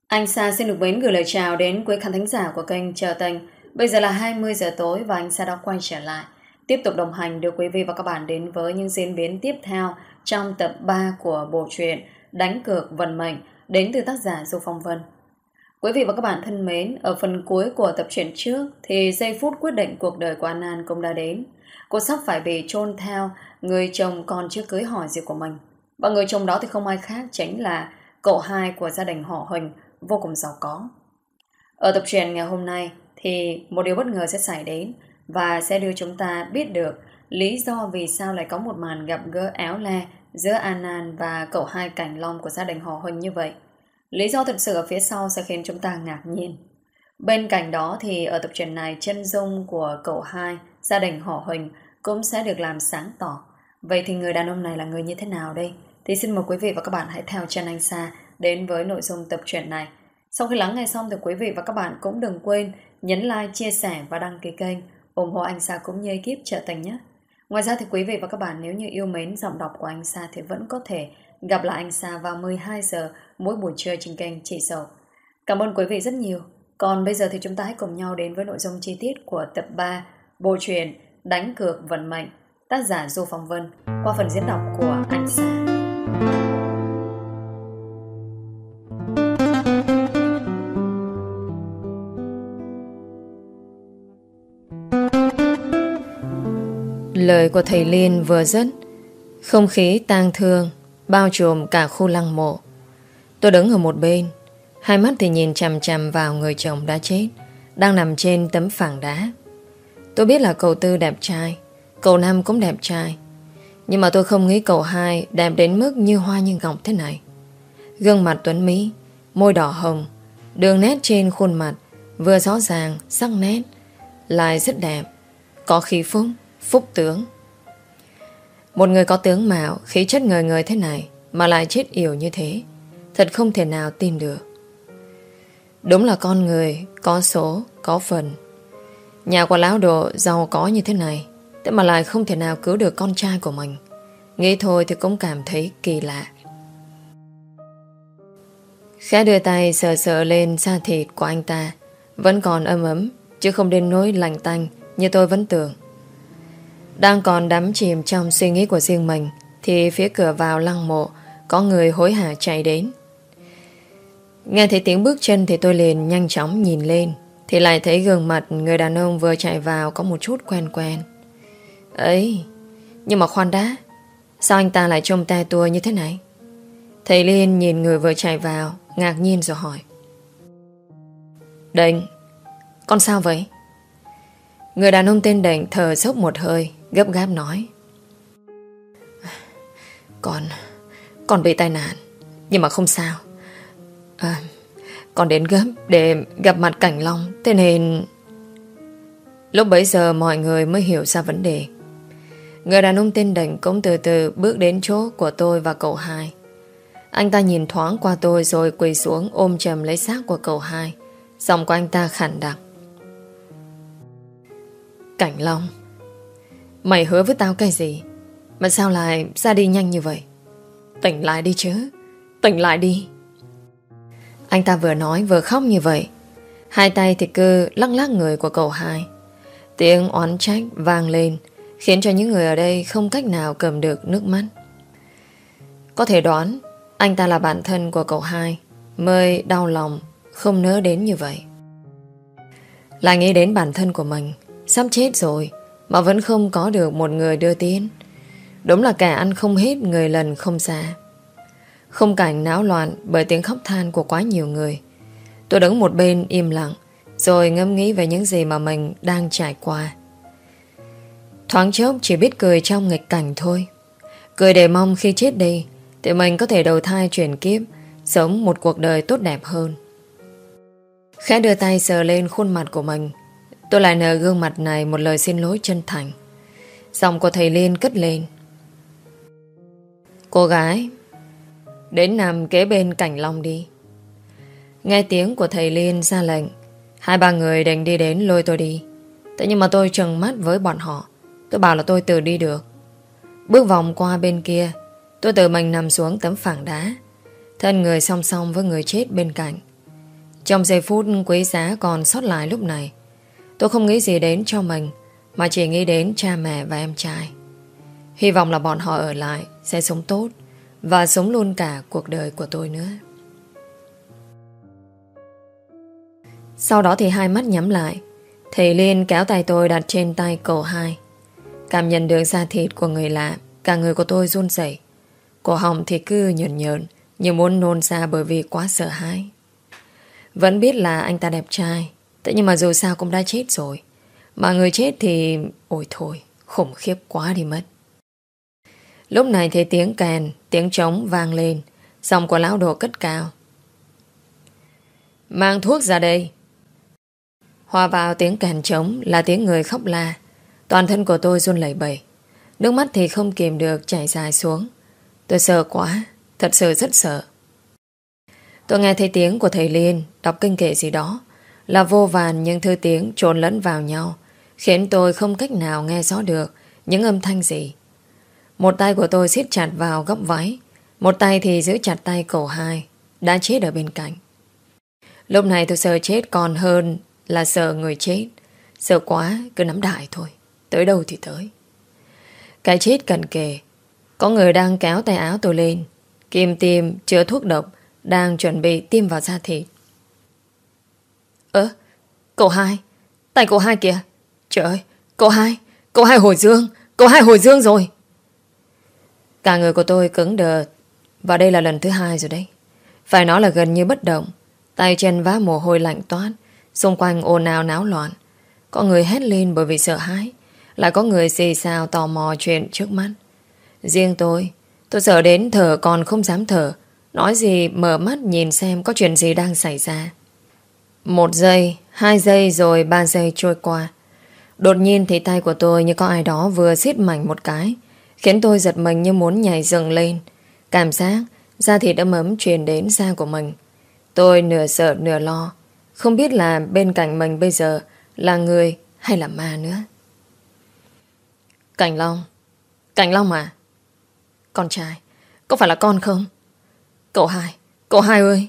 Anh Sa xin được mến gửi lời chào đến quý khán thính giả của kênh Chờ Tình. Bây giờ là 20 giờ tối và anh Sa đã quay trở lại, tiếp tục đồng hành đưa quý vị và các bạn đến với những diễn biến tiếp theo trong tập 3 của bộ truyện Đánh cược vận mệnh đến từ tác giả Du Phong Vân. Quý vị và các bạn thân mến, ở phần cuối của tập truyện trước thì giây phút quyết định cuộc đời của An An cũng đã đến. Cô sắp phải bị chôn theo người chồng còn chưa cưới hỏi gì của mình. Và người chồng đó thì không ai khác chính là cậu hai của gia đình họ Huỳnh, vô cùng giàu có. Ở tập truyện ngày hôm nay thì một điều bất ngờ sẽ xảy đến và sẽ đưa chúng ta biết được lý do vì sao lại có một màn gặp gỡ éo le giữa An An và cậu hai Cảnh Long của gia đình họ Huỳnh như vậy. Lý do thực sự ở phía sau sẽ khiến chúng ta ngạc nhiên. Bên cạnh đó thì ở tập truyện này chân dung của cậu hai gia đình họ Huỳnh cũng sẽ được làm sáng tỏ. Vậy thì người đàn ông này là người như thế nào đây? Thì xin mời quý vị và các bạn hãy theo chân anh Sa đến với nội dung tập truyện này. Sau khi lắng nghe xong thì quý vị và các bạn cũng đừng quên nhấn like, chia sẻ và đăng ký kênh ủng hộ anh Sa cũng như ekip Trợ Tình nhé. Ngoài ra thì quý vị và các bạn nếu như yêu mến giọng đọc của anh Sa thì vẫn có thể gặp lại anh Sa vào 12 giờ mỗi buổi trưa trên kênh Chị Sầu. Cảm ơn quý vị rất nhiều. Còn bây giờ thì chúng ta hãy cùng nhau đến với nội dung chi tiết của tập 3 bộ truyện Đánh cược vận mệnh, tác giả Du Phong Vân, qua phần diễn đọc của anh Sa. Lời của thầy Liên vừa dứt, không khí tang thương bao trùm cả khu lăng mộ. Tôi đứng ở một bên, hai mắt thì nhìn chằm chằm vào người chồng đã chết đang nằm trên tấm phẳng đá. Tôi biết là cậu Tư đẹp trai, cậu Năm cũng đẹp trai, nhưng mà tôi không nghĩ cậu hai đẹp đến mức như hoa như ngọc thế này. Gương mặt tuấn mỹ, môi đỏ hồng, đường nét trên khuôn mặt vừa rõ ràng, sắc nét, lại rất đẹp, có khí phúc, phúc tướng. Một người có tướng mạo, khí chất ngời ngời thế này mà lại chết yểu như thế, thật không thể nào tin được. Đúng là con người có số, có phần. Nhà của lão đồ giàu có như thế này, thế mà lại không thể nào cứu được con trai của mình. Nghĩ thôi thì cũng cảm thấy kỳ lạ. Khẽ đưa tay sờ sờ lên da thịt của anh ta, vẫn còn ấm ấm, chứ không đến nỗi lạnh tanh như tôi vẫn tưởng. Đang còn đắm chìm trong suy nghĩ của riêng mình thì phía cửa vào lăng mộ có người hối hả chạy đến. Nghe thấy tiếng bước chân thì tôi liền nhanh chóng nhìn lên, thì lại thấy gương mặt người đàn ông vừa chạy vào có một chút quen quen. Ấy, nhưng mà khoan đã, sao anh ta lại trông te tua như thế này? Thầy Liên nhìn người vừa chạy vào, ngạc nhiên rồi hỏi. Định, con sao vậy? Người đàn ông tên Định thở dốc một hơi, gấp gáp nói. Con bị tai nạn, nhưng mà không sao. Con đến gấp để gặp mặt Cảnh Long, thế nên... Lúc bấy giờ mọi người mới hiểu ra vấn đề. Người đàn ông tên Định cũng từ từ bước đến chỗ của tôi và cậu hai. Anh ta nhìn thoáng qua tôi rồi quỳ xuống ôm chầm lấy xác của cậu hai. Giọng của anh ta khản đặc. Cảnh Long, mày hứa với tao cái gì mà sao lại ra đi nhanh như vậy? Tỉnh lại đi chứ, tỉnh lại đi. Anh ta vừa nói vừa khóc như vậy, hai tay thì cứ lắc lắc người của cậu hai. Tiếng oán trách vang lên, khiến cho những người ở đây không cách nào cầm được nước mắt. Có thể đoán anh ta là bạn thân của cậu hai, mới đau lòng không nỡ đến như vậy. Lại nghĩ đến bản thân của mình sắp chết rồi mà vẫn không có được một người đưa tiến. Đúng là kẻ ăn không hết, người lần không xa. Khung cảnh náo loạn bởi tiếng khóc than của quá nhiều người. Tôi đứng một bên im lặng, rồi ngẫm nghĩ về những gì mà mình đang trải qua. Thoáng chốc chỉ biết cười trong nghịch cảnh thôi. Cười để mong khi chết đi thì mình có thể đầu thai chuyển kiếp, sống một cuộc đời tốt đẹp hơn. Khẽ đưa tay sờ lên khuôn mặt của mình, tôi lại nở gương mặt này một lời xin lỗi chân thành. Giọng của thầy Liên cất lên. Cô gái, đến nằm kế bên Cảnh Long đi. Nghe tiếng của thầy Liên ra lệnh, hai ba người định đi đến lôi tôi đi. Thế nhưng mà tôi trừng mắt với bọn họ. Tôi bảo là tôi tự đi được. Bước vòng qua bên kia, tôi tự mình nằm xuống tấm phẳng đá, thân người song song với người chết bên cạnh. Trong giây phút quý giá còn sót lại lúc này, tôi không nghĩ gì đến cho mình, mà chỉ nghĩ đến cha mẹ và em trai. Hy vọng là bọn họ ở lại sẽ sống tốt và sống luôn cả cuộc đời của tôi nữa. Sau đó thì hai mắt nhắm lại, thầy Liên kéo tay tôi đặt trên tay cậu hai. Cảm nhận được da thịt của người lạ, cả người của tôi run rẩy. Cổ họng thì cứ nhợn nhợn, như muốn nôn ra bởi vì quá sợ hãi. Vẫn biết là anh ta đẹp trai, thế nhưng mà dù sao cũng đã chết rồi. Mà người chết thì... ôi thôi, khủng khiếp quá đi mất. Lúc này thì tiếng kèn, tiếng trống vang lên, giọng của lão đồ cất cao: "Mang thuốc ra đây." Hòa vào tiếng kèn trống là tiếng người khóc la. Toàn thân của tôi run lẩy bẩy, nước mắt thì không kìm được chảy dài xuống. Tôi sợ quá, thật sự rất sợ. Tôi nghe thấy tiếng của thầy Liên đọc kinh kệ gì đó, là vô vàn những thứ tiếng trộn lẫn vào nhau, khiến tôi không cách nào nghe rõ được những âm thanh gì. Một tay của tôi siết chặt vào góc váy, một tay thì giữ chặt tay cậu hai đã chết ở bên cạnh. Lúc này tôi sợ chết còn hơn là sợ người chết. Sợ quá cứ nắm đại thôi, tới đâu thì tới. Cái chết cận kề. Có người đang kéo tay áo tôi lên, kim tiêm chứa thuốc độc, đang chuẩn bị tiêm vào da thịt. Cậu hai, tay cậu hai kìa. Trời ơi, cậu hai hồi dương rồi. Cả người của tôi cứng đờ, và đây là lần thứ hai rồi đấy. Phải nói là gần như bất động, tay chân vã mồ hôi lạnh toát, xung quanh ồn ào náo loạn. Có người hét lên bởi vì sợ hãi, lại có người xì xào tò mò chuyện trước mắt. Riêng tôi sợ đến thở còn không dám thở, nói gì mở mắt nhìn xem có chuyện gì đang xảy ra. 1 giây, 2 giây rồi 3 giây trôi qua. Đột nhiên thì tay của tôi như có ai đó vừa siết mạnh một cái, khiến tôi giật mình như muốn nhảy dựng lên. Cảm giác da thịt ấm ấm truyền đến da của mình. Tôi nửa sợ nửa lo, không biết là bên cạnh mình bây giờ là người hay là ma nữa. Cảnh Long à? Con trai, có phải là con không? Cậu hai ơi!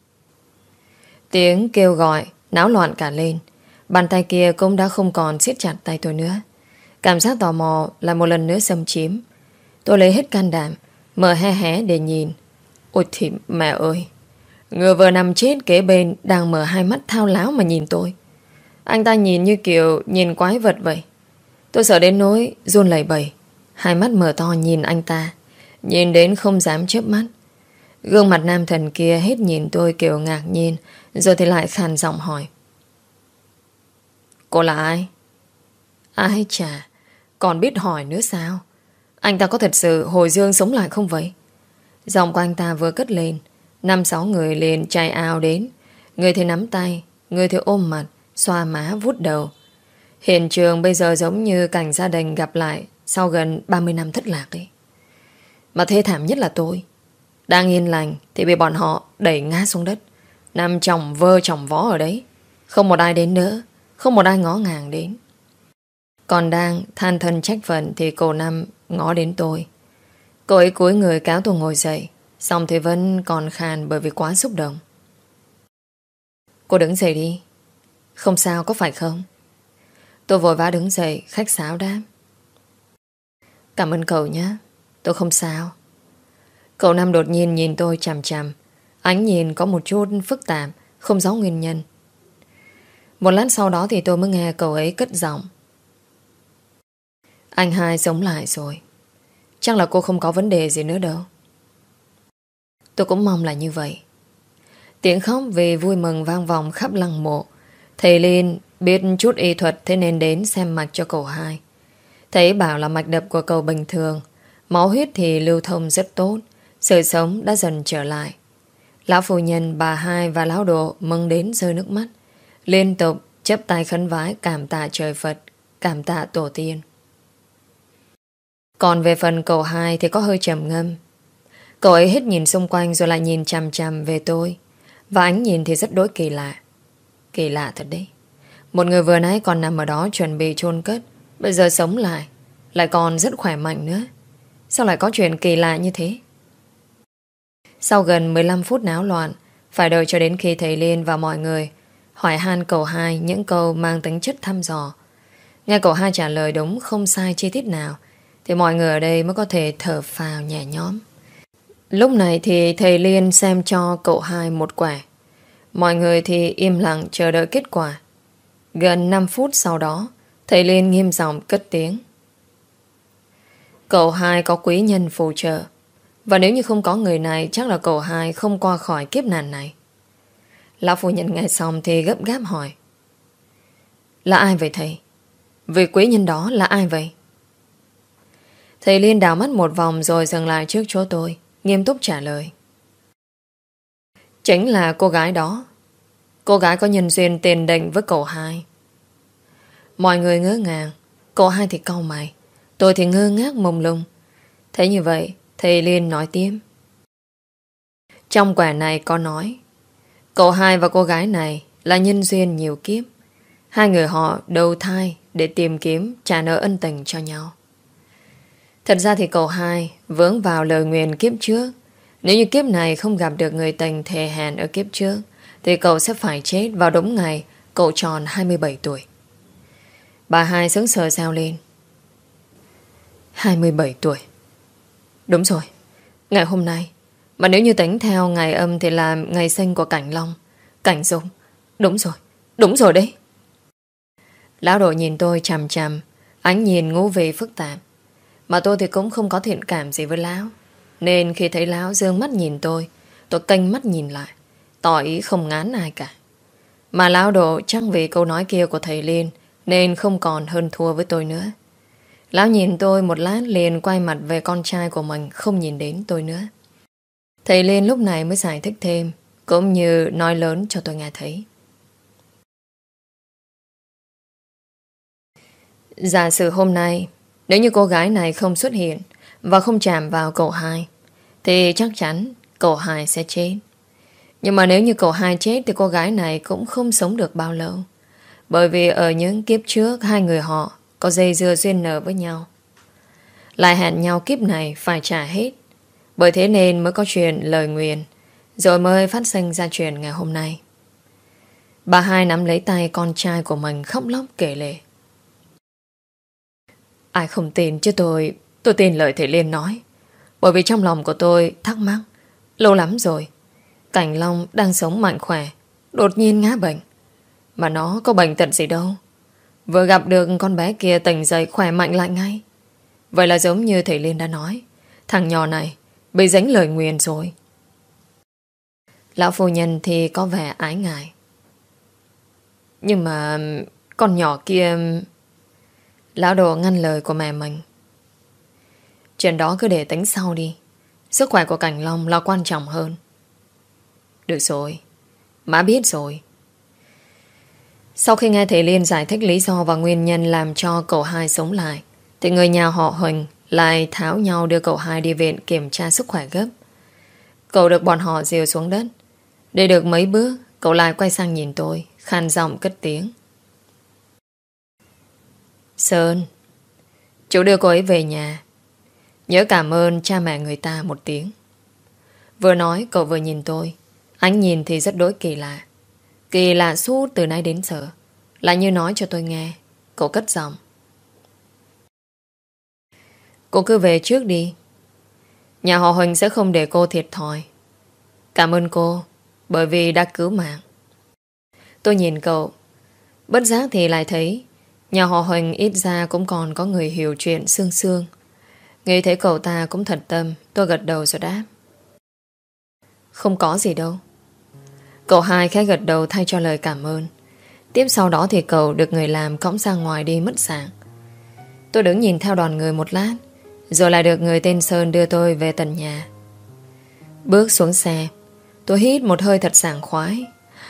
Tiếng kêu gọi náo loạn cả lên. Bàn tay kia cũng đã không còn siết chặt tay tôi nữa. Cảm giác tò mò là một lần nữa xâm chiếm. Tôi lấy hết can đảm, mở hé hé để nhìn. Ôi thì mẹ ơi! Người vừa nằm chết kế bên đang mở hai mắt thao láo mà nhìn tôi. Anh ta nhìn như kiểu nhìn quái vật vậy. Tôi sợ đến nỗi run lẩy bẩy, hai mắt mở to nhìn anh ta, nhìn đến không dám chớp mắt. Gương mặt nam thần kia hết nhìn tôi kiểu ngạc nhiên, rồi thì lại khàn giọng hỏi: "Cô là ai?" Ai chà, còn biết hỏi nữa sao? Anh ta có thật sự hồi dương sống lại không vậy? Giọng của anh ta vừa cất lên, 5-6 người liền chạy ào đến. Người thì nắm tay, người thì ôm mặt, xoa má vuốt đầu. Hiện trường bây giờ giống như cảnh gia đình gặp lại sau gần 30 năm thất lạc ấy. Mà thê thảm nhất là tôi, đang yên lành thì bị bọn họ đẩy ngã xuống đất, nằm chồng vơ chồng vó ở đấy. Không một ai đến nữa, không một ai ngó ngàng đến. Còn đang than thân trách phận thì cô Năm ngó đến tôi. Cô ấy cúi người kéo tôi ngồi dậy, xong thì vẫn còn khàn bởi vì quá xúc động. "Cô đứng dậy đi. Không sao có phải không?" Tôi vội vã đứng dậy, khách sáo đáp: "Cảm ơn cậu nhé, tôi không sao." Cậu Năm đột nhiên nhìn tôi chằm chằm, ánh nhìn có một chút phức tạp, không rõ nguyên nhân. Một lát sau đó thì tôi mới nghe cậu ấy cất giọng: "Anh hai sống lại rồi. Chắc là cô không có vấn đề gì nữa đâu." Tôi cũng mong là như vậy. Tiếng khóc vì vui mừng vang vọng khắp lăng mộ. Thầy Liên biết chút y thuật, thế nên đến xem mạch cho cậu hai. Thầy bảo là mạch đập của cậu bình thường, máu huyết thì lưu thông rất tốt, sự sống đã dần trở lại. Lão phu nhân, bà hai và lão đồ mừng đến rơi nước mắt, liên tục chắp tay khấn vái cảm tạ trời Phật, cảm tạ tổ tiên. Còn về phần cậu hai thì có hơi trầm ngâm. Cậu ấy hết nhìn xung quanh rồi lại nhìn chằm chằm về tôi, và ánh nhìn thì rất đối kỳ lạ. Kỳ lạ thật đấy. Một người vừa nãy còn nằm ở đó chuẩn bị chôn cất, bây giờ sống lại còn rất khỏe mạnh nữa. Sao lại có chuyện kỳ lạ như thế? Sau gần 15 phút náo loạn, Phải đợi cho đến khi thầy Liên và mọi người hỏi han cậu hai những câu mang tính chất thăm dò. Nghe cậu hai trả lời đúng không sai chi tiết nào thì mọi người ở đây mới có thể thở phào nhẹ nhõm. Lúc này thì thầy Liên xem cho cậu hai một quẻ. Mọi người thì im lặng chờ đợi kết quả. Gần 5 phút sau đó, thầy Liên nghiêm giọng cất tiếng. Cậu hai có quý nhân phù trợ, và nếu như không có người này chắc là cậu hai không qua khỏi kiếp nạn này. Lão phu nhân nghe xong thì gấp gáp hỏi. Là ai vậy thầy? Vị quý nhân đó là ai vậy? Thầy Liên đảo mắt một vòng rồi dừng lại trước chỗ tôi, nghiêm túc trả lời. Chính là cô gái đó. Cô gái có nhân duyên tiền định với cậu hai. Mọi người ngỡ ngàng. Cậu hai thì cau mày, tôi thì ngơ ngác mông lung. Thế như vậy thầy Liên nói tiếp. Trong quẻ này có nói cậu hai và cô gái này là nhân duyên nhiều kiếp. Hai người họ đầu thai để tìm kiếm trả nợ ân tình cho nhau. Thật ra thì cậu hai vướng vào lời nguyền kiếp trước. Nếu như kiếp này không gặp được người tình thề hẹn ở kiếp trước thì cậu sẽ phải chết vào đúng ngày cậu tròn 27 tuổi. Bà hai sững sờ reo lên. 27 tuổi. Đúng rồi, ngày hôm nay. Mà nếu như tính theo ngày âm thì là ngày sinh của Cảnh Long, Cảnh Dung. Đúng rồi đấy. Lão đội nhìn tôi chằm chằm, ánh nhìn ngũ vị phức tạp. Mà tôi thì cũng không có thiện cảm gì với lão, nên khi thấy lão dương mắt nhìn tôi kênh mắt nhìn lại, tỏ ý không ngán ai cả. Mà lão độ chắc vì câu nói kia của thầy Liên nên không còn hơn thua với tôi nữa. Lão nhìn tôi một lát liền quay mặt về con trai của mình, không nhìn đến tôi nữa. Thầy Liên lúc này mới giải thích thêm, cũng như nói lớn cho tôi nghe thấy. Giả sử hôm nay nếu như cô gái này không xuất hiện và không chạm vào cậu hai thì chắc chắn cậu hai sẽ chết. Nhưng mà nếu như cậu hai chết thì cô gái này cũng không sống được bao lâu. Bởi vì ở những kiếp trước hai người họ có dây dưa duyên nợ với nhau, lại hẹn nhau kiếp này phải trả hết. Bởi thế nên mới có chuyện lời nguyền, rồi mới phát sinh ra chuyện ngày hôm nay. Bà hai nắm lấy tay con trai của mình khóc lóc kể lể. Ai không tin chứ tôi tin lời thầy Liên nói. Bởi vì trong lòng của tôi thắc mắc lâu lắm rồi. Cảnh Long đang sống mạnh khỏe, đột nhiên ngã bệnh. Mà nó có bệnh tật gì đâu. Vừa gặp được con bé kia tỉnh dậy khỏe mạnh lại ngay. Vậy là giống như thầy Liên đã nói, thằng nhỏ này bị dính lời nguyền rồi. Lão phu nhân thì có vẻ ái ngại. Nhưng mà con nhỏ kia... Lão đồ ngăn lời của mẹ mình. Chuyện đó cứ để tính sau đi. Sức khỏe của Cảnh Long là quan trọng hơn. Được rồi, má biết rồi. Sau khi nghe thầy Liên giải thích lý do và nguyên nhân làm cho cậu hai sống lại thì người nhà họ Huỳnh lại tháo nhau đưa cậu hai đi viện kiểm tra sức khỏe gấp. Cậu được bọn họ dìu xuống đất. Đi được mấy bước, cậu lại quay sang nhìn tôi, khàn giọng cất tiếng. Sơn, chú đưa cô ấy về nhà. Nhớ cảm ơn cha mẹ người ta một tiếng. Vừa nói cậu vừa nhìn tôi. Ánh nhìn thì rất đối kỳ lạ. Kỳ lạ suốt từ nay đến giờ. Lại như nói cho tôi nghe. Cậu cất giọng. Cô cứ về trước đi. Nhà họ Huỳnh sẽ không để cô thiệt thòi. Cảm ơn cô bởi vì đã cứu mạng. Tôi nhìn cậu, bất giác thì lại thấy nhà họ Huỳnh ít ra cũng còn có người hiểu chuyện sương sương. Nghĩ thấy cậu ta cũng thật tâm, tôi gật đầu rồi đáp. Không có gì đâu. Cậu hai khẽ gật đầu thay cho lời cảm ơn. Tiếp sau đó thì cậu được người làm cõng ra ngoài đi mất dạng. Tôi đứng nhìn theo đoàn người một lát, rồi lại được người tên Sơn đưa tôi về tận nhà. Bước xuống xe, tôi hít một hơi thật sảng khoái.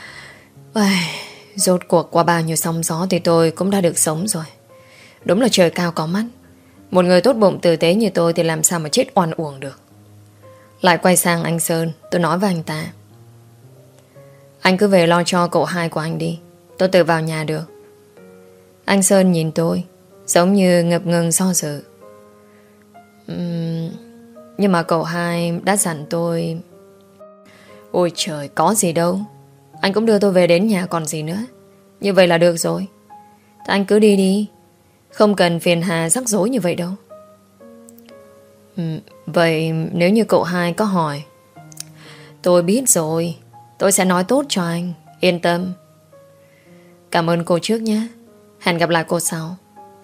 Rốt cuộc qua bao nhiêu sóng gió thì tôi cũng đã được sống rồi. Đúng là trời cao có mắt. Một người tốt bụng tử tế như tôi thì làm sao mà chết oan uổng được. Lại quay sang anh Sơn, tôi nói với anh ta. Anh cứ về lo cho cậu hai của anh đi, tôi tự vào nhà được. Anh Sơn nhìn tôi giống như ngập ngừng do dự. Nhưng mà cậu hai đã dặn tôi. Ôi trời, có gì đâu. Anh cũng đưa tôi về đến nhà còn gì nữa. Như vậy là được rồi. Thế anh cứ đi đi. Không cần phiền hà rắc rối như vậy đâu. Vậy nếu như cậu hai có hỏi. Tôi biết rồi. Tôi sẽ nói tốt cho anh. Yên tâm. Cảm ơn cô trước nhé. Hẹn gặp lại cô sau.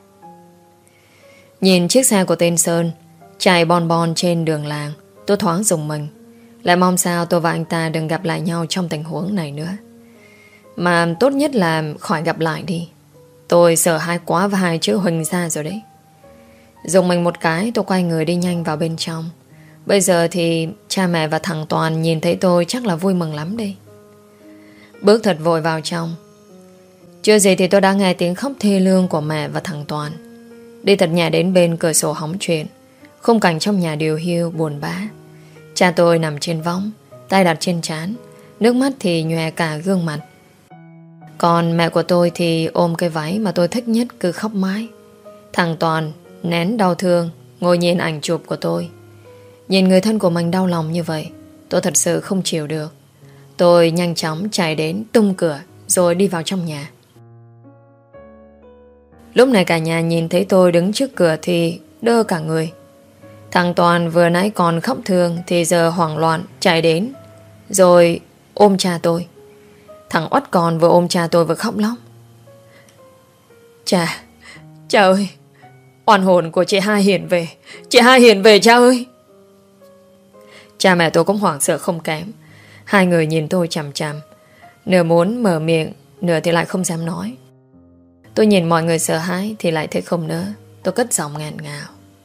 Nhìn chiếc xe của tên Sơn chạy bon bon trên đường làng, tôi thoáng rùng mình. Lại mong sao tôi và anh ta đừng gặp lại nhau trong tình huống này nữa. Mà tốt nhất là khỏi gặp lại đi. Tôi sợ hãi quá và hai chữ Huỳnh ra rồi đấy. Dùng mình một cái, tôi quay người đi nhanh vào bên trong. Bây giờ thì cha mẹ và thằng Toàn nhìn thấy tôi chắc là vui mừng lắm đây. Bước thật vội vào trong. Chưa gì thì tôi đã nghe tiếng khóc thê lương của mẹ và thằng Toàn. Đi thật nhẹ đến bên cửa sổ hóng chuyện. Khung cảnh trong nhà điều hiu buồn bã. Cha tôi nằm trên võng, tay đặt trên trán, nước mắt thì nhòe cả gương mặt. Còn mẹ của tôi thì ôm cái váy mà tôi thích nhất cứ khóc mãi. Thằng Toàn nén đau thương ngồi nhìn ảnh chụp của tôi. Nhìn người thân của mình đau lòng như vậy, tôi thật sự không chịu được. Tôi nhanh chóng chạy đến tung cửa rồi đi vào trong nhà. Lúc này cả nhà nhìn thấy tôi đứng trước cửa thì đơ cả người. Thằng Toàn vừa nãy còn khóc thương thì giờ hoảng loạn chạy đến rồi ôm cha tôi. Thằng Oắt còn vừa ôm cha tôi vừa khóc lóc. Cha ơi, oan hồn của chị hai hiện về. Chị hai hiện về cha ơi. Cha mẹ tôi cũng hoảng sợ không kém. Hai người nhìn tôi chằm chằm, nửa muốn mở miệng, nửa thì lại không dám nói. Tôi nhìn mọi người sợ hãi thì lại thấy không nỡ. Tôi cất giọng nghẹn ngào.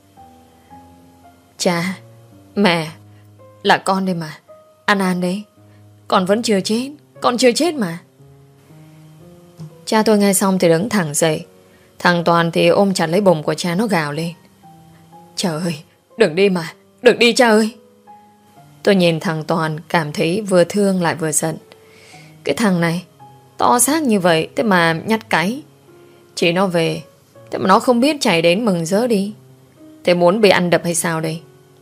Cha, mẹ, là con đây mà. An đấy. Con vẫn chưa chết. Con chưa chết mà. Cha tôi nghe xong thì đứng thẳng dậy. Thằng Toàn thì ôm chặt lấy bụng của cha, nó gào lên. Trời ơi, đừng đi mà. Đừng đi cha ơi. Tôi nhìn thằng Toàn cảm thấy vừa thương lại vừa giận. Cái thằng này to xác như vậy thế mà nhát cái. Chỉ nó về thế mà nó không biết chạy đến mừng rỡ đi. Thế muốn bị ăn đập hay sao đây?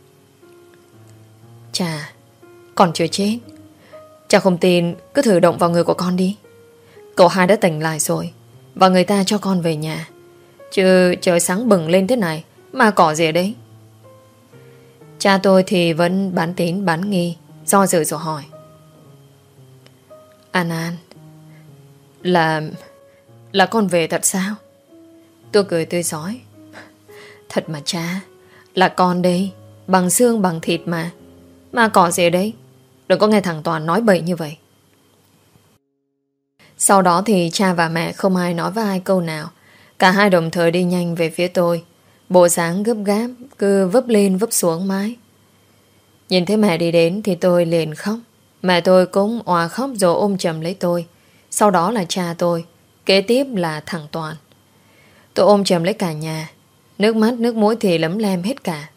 Cha, con chưa chết. Cha không tin, cứ thử động vào người của con đi. Cậu hai đã tỉnh lại rồi, và người ta cho con về nhà. Chứ trời sáng bừng lên thế này mà cỏ gì ở đấy? Cha tôi thì vẫn bán tín bán nghi, do dự rồi hỏi. An, là con về thật sao? Tôi cười tươi rói. Thật mà cha, là con đây, bằng xương bằng thịt mà cỏ gì ở đấy? Đừng có nghe thằng Toàn nói bậy như vậy. Sau đó thì cha và mẹ không ai nói với ai câu nào. Cả hai đồng thời đi nhanh về phía tôi. Bộ dáng gấp gáp, cứ vấp lên vấp xuống mãi. Nhìn thấy mẹ đi đến thì tôi liền khóc. Mẹ tôi cũng òa khóc rồi ôm chầm lấy tôi. Sau đó là cha tôi. Kế tiếp là thằng Toàn. Tôi ôm chầm lấy cả nhà. Nước mắt nước mũi thì lấm lem hết cả.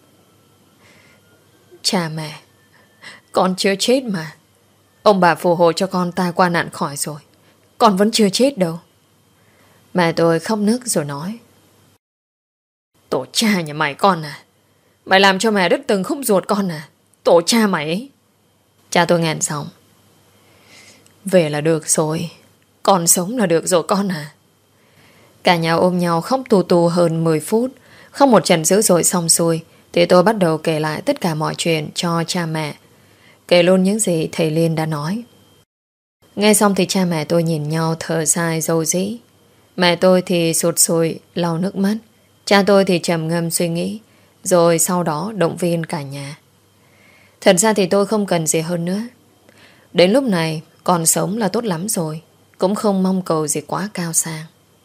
Cha mẹ, con chưa chết mà. Ông bà phù hộ cho con tai qua nạn khỏi rồi. Con vẫn chưa chết đâu. Mẹ tôi khóc nức rồi nói. Tổ cha nhà mày con à? Mày làm cho mẹ đứt từng khúc ruột con à? Tổ cha mày ấy. Cha tôi nghẹn giọng. Về là được rồi. Con sống là được rồi con à. Cả nhà ôm nhau khóc tù tù hơn 10 phút. Khóc một trận dữ dội xong xuôi thì tôi bắt đầu kể lại tất cả mọi chuyện cho cha mẹ. Kể luôn những gì thầy Liên đã nói. Nghe xong thì cha mẹ tôi nhìn nhau thở dài dầu dĩ. Mẹ tôi thì sụt sùi lau nước mắt. Cha tôi thì trầm ngâm suy nghĩ. Rồi sau đó động viên cả nhà. Thật ra thì tôi không cần gì hơn nữa. Đến lúc này còn sống là tốt lắm rồi. Cũng không mong cầu gì quá cao sang.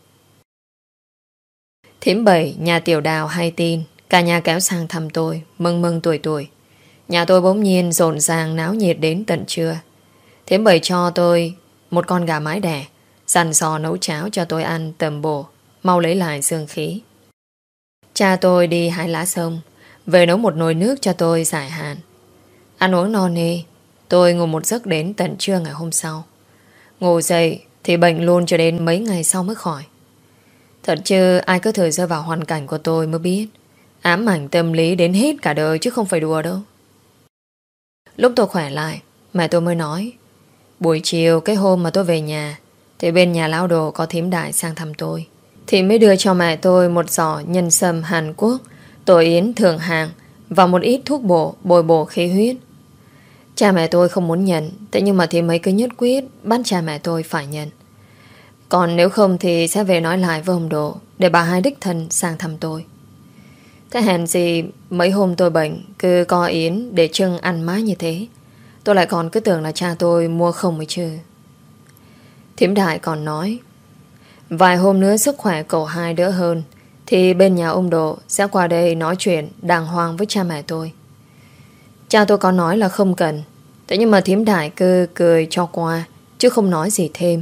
Thím Bảy nhà Tiểu Đào hay tin cả nhà kéo sang thăm tôi, mừng tuổi. Nhà tôi bỗng nhiên rộn ràng náo nhiệt đến tận trưa. Thím Bảy cho tôi một con gà mái đẻ, dặn dò nấu cháo cho tôi ăn tầm bổ, mau lấy lại dương khí. Cha tôi đi hái lá sông, về nấu một nồi nước cho tôi giải hạn. Ăn uống no nê, tôi ngủ một giấc đến tận trưa ngày hôm sau. Ngủ dậy thì bệnh luôn cho đến mấy ngày sau mới khỏi. Thật chứ ai có thời rơi vào hoàn cảnh của tôi mới biết. Ám ảnh tâm lý đến hết cả đời chứ không phải đùa đâu. Lúc tôi khỏe lại Mẹ tôi mới nói, buổi chiều cái hôm mà tôi về nhà thì bên nhà lão đồ có thím Đại sang thăm tôi, thì mới đưa cho mẹ tôi một giỏ nhân sâm Hàn Quốc, tổ yến thượng hạng và một ít thuốc bổ bồi bổ khí huyết. Cha mẹ tôi không muốn nhận, thế nhưng mà thím ấy cứ nhất quyết bắt cha mẹ tôi phải nhận. Còn nếu không thì sẽ về nói lại với ông Độ để bà hai đích thân sang thăm tôi. Thế hèn gì mấy hôm tôi bệnh cứ co yến để trưng ăn mãi như thế. Tôi lại còn cứ tưởng là cha tôi mua không ấy chứ. Thím Đại còn nói, vài hôm nữa sức khỏe cậu hai đỡ hơn thì bên nhà ông Độ sẽ qua đây nói chuyện đàng hoàng với cha mẹ tôi. Cha tôi có nói là không cần, thế nhưng mà thím Đại cứ cười cho qua, chứ không nói gì thêm.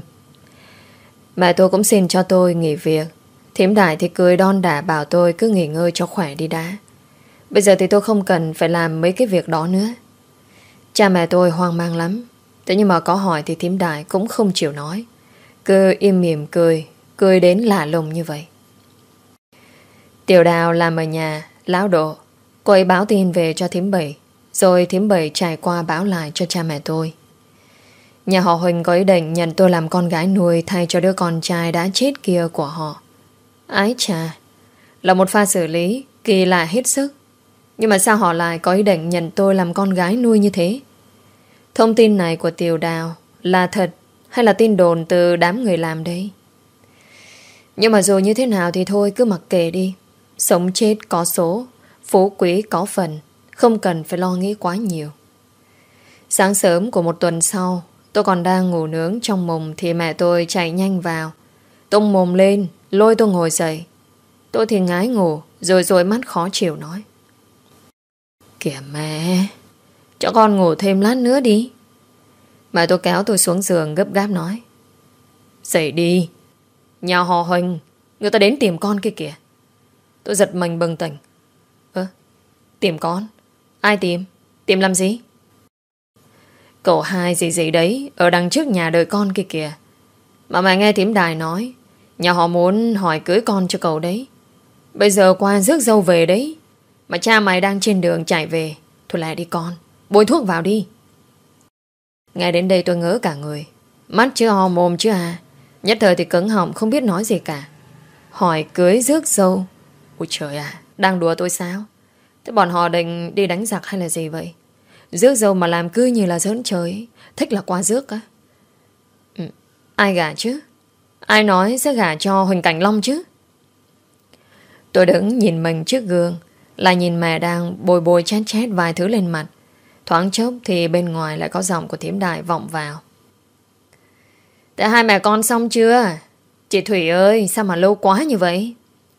Mẹ tôi cũng xin cho tôi nghỉ việc. Thím Đại thì cười đon đả bảo tôi cứ nghỉ ngơi cho khỏe đi đã. Bây giờ thì tôi không cần phải làm mấy cái việc đó nữa. Cha mẹ tôi hoang mang lắm. Thế nhưng mà có hỏi thì thím Đại cũng không chịu nói, cứ im mỉm cười, cười đến lạ lùng như vậy. Tiểu Đào làm ở nhà lão Độ, cô ấy báo tin về cho thím Bảy, rồi thím Bảy trải qua báo lại cho cha mẹ tôi. Nhà họ Huỳnh có ý định nhận tôi làm con gái nuôi thay cho đứa con trai đã chết kia của họ. Ái chà, là một pha xử lý kỳ lạ hết sức. Nhưng mà sao họ lại có ý định nhận tôi làm con gái nuôi như thế? Thông tin này của Tiểu Đào là thật hay là tin đồn từ đám người làm đấy? Nhưng mà dù như thế nào thì thôi, cứ mặc kệ đi. Sống chết có số, phú quý có phần, không cần phải lo nghĩ quá nhiều. Sáng sớm của một tuần sau, tôi còn đang ngủ nướng trong mùng thì mẹ tôi chạy nhanh vào, tung mồm lên lôi tôi ngồi dậy. Tôi thì ngái ngủ, rồi dụi mắt khó chịu nói, kìa mẹ, cho con ngủ thêm lát nữa đi. Mẹ tôi kéo tôi xuống giường gấp gáp nói, dậy đi, nhà họ Huỳnh người ta đến tìm con kia kìa. Tôi giật mình bừng tỉnh. Tìm con? Ai tìm? Tìm làm gì? Cậu hai gì gì đấy ở đằng trước nhà đợi con kia kìa. Mà mẹ nghe thím Đài nói nhà họ muốn hỏi cưới con cho cậu đấy. Bây giờ qua rước dâu về đấy, mà cha mày đang trên đường chạy về. Thôi lại đi con, bôi thuốc vào đi. Nghe đến đây tôi ngỡ cả người, mắt chứ ho mồm chứ à. Nhất thời thì cứng họng không biết nói gì cả. Hỏi cưới rước dâu? Ôi trời à, đang đùa tôi sao? Thế bọn họ định đi đánh giặc hay là gì vậy? Rước dâu mà làm cứ như là giỡn trời ấy. Thích là qua rước á. Ai gả chứ? Ai nói sẽ gả cho Huỳnh Cảnh Long chứ? Tôi đứng nhìn mình trước gương, lại nhìn mẹ đang bôi bôi chét chét vài thứ lên mặt. Thoáng chốc thì bên ngoài lại có giọng của thím Đại vọng vào. Thế hai mẹ con xong chưa? Chị Thủy ơi, sao mà lâu quá như vậy?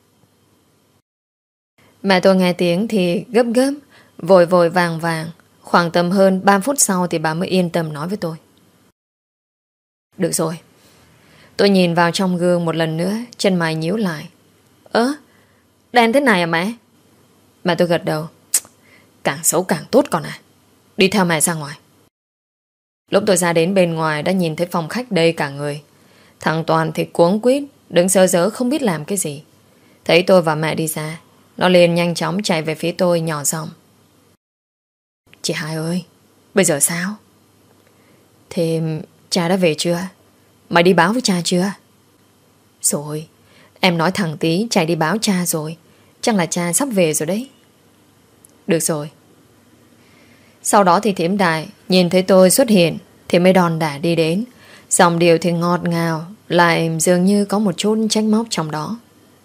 Mẹ tôi nghe tiếng thì gấp gấp, vội vội vàng vàng. Khoảng tầm hơn 3 phút sau thì bà mới yên tâm nói với tôi. Được rồi. Tôi nhìn vào trong gương một lần nữa, chân mày nhíu lại. Đen thế này à mẹ? Mẹ tôi gật đầu. Càng xấu càng tốt con à. Đi theo mẹ ra ngoài. Lúc tôi ra đến bên ngoài đã nhìn thấy phòng khách đầy cả người. Thằng Toàn thì cuống quýt, đứng sơ dớ không biết làm cái gì. Thấy tôi và mẹ đi ra, nó liền nhanh chóng chạy về phía tôi nhỏ giọng. Chị Hai ơi, bây giờ sao? Thế cha đã về chưa? Mày đi báo với cha chưa? Rồi, em nói thằng tí chạy đi báo cha rồi. Chắc là cha sắp về rồi đấy. Được rồi. Sau đó thì thím Đại nhìn thấy tôi xuất hiện thì mới đòn đả đi đến. Giọng điệu thì ngọt ngào, lại dường như có một chút trách móc trong đó.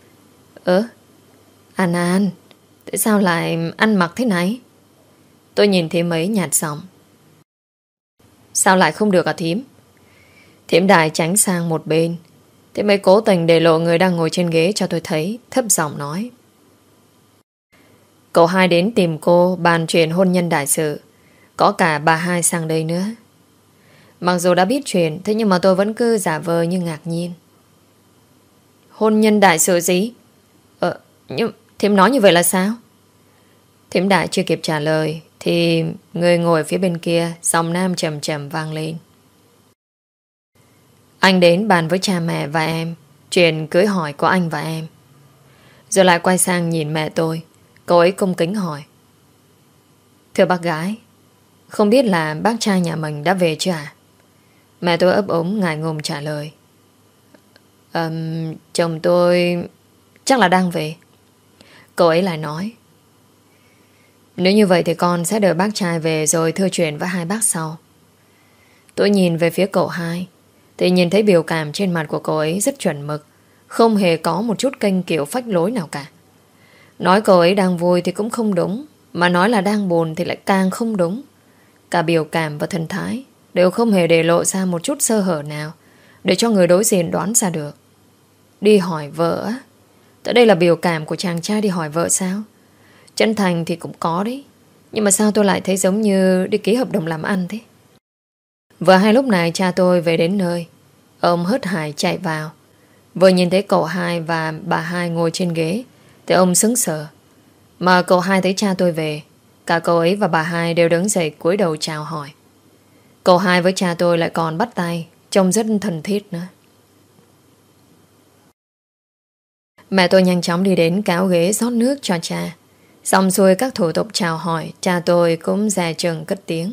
An, tại sao lại ăn mặc thế này? Tôi nhìn thím ấy nhạt giọng. Sao lại không được à thím? Thím Đại tránh sang một bên. Thím ấy cố tình để lộ người đang ngồi trên ghế cho tôi thấy, thấp giọng nói. Cậu hai đến tìm cô bàn chuyện hôn nhân đại sự. Có cả bà hai sang đây nữa. Mặc dù đã biết chuyện, thế nhưng mà tôi vẫn cứ giả vờ như ngạc nhiên. Hôn nhân đại sự gì? Nhưng thím nói như vậy là sao? Thím Đại chưa kịp trả lời thì người ngồi phía bên kia giọng nam trầm trầm vang lên. Anh đến bàn với cha mẹ và em chuyện cưới hỏi của anh và em. Rồi lại quay sang nhìn mẹ tôi. Cô ấy cung kính hỏi. Thưa bác gái, không biết là bác trai nhà mình đã về chưa à? Mẹ tôi ấp úng ngại ngùng trả lời. Chồng tôi chắc là đang về. Cậu ấy lại nói. Nếu như vậy thì con sẽ đợi bác trai về rồi thưa chuyện với hai bác sau. Tôi nhìn về phía cậu hai thì nhìn thấy biểu cảm trên mặt của cậu ấy rất chuẩn mực, không hề có một chút kênh kiểu phách lối nào cả. Nói cậu ấy đang vui thì cũng không đúng, mà nói là đang buồn thì lại càng không đúng. Cả biểu cảm và thần thái đều không hề để lộ ra một chút sơ hở nào để cho người đối diện đoán ra được. Đi hỏi vợ á? Tại đây là biểu cảm của chàng trai đi hỏi vợ sao? Chân thành thì cũng có đấy, nhưng mà sao tôi lại thấy giống như đi ký hợp đồng làm ăn thế? Vừa hay lúc này cha tôi về đến nơi. Ông hớt hải chạy vào. Vừa nhìn thấy cậu hai và bà hai ngồi trên ghế thì ông sững sờ. Mà cậu hai thấy cha tôi về, cả cậu ấy và bà hai đều đứng dậy cúi đầu chào hỏi. Cậu hai với cha tôi lại còn bắt tay, trông rất thân thiết nữa. Mẹ tôi nhanh chóng đi đến kéo ghế rót nước cho cha. Xong xuôi các thủ tục chào hỏi, cha tôi cũng dè chừng cất tiếng.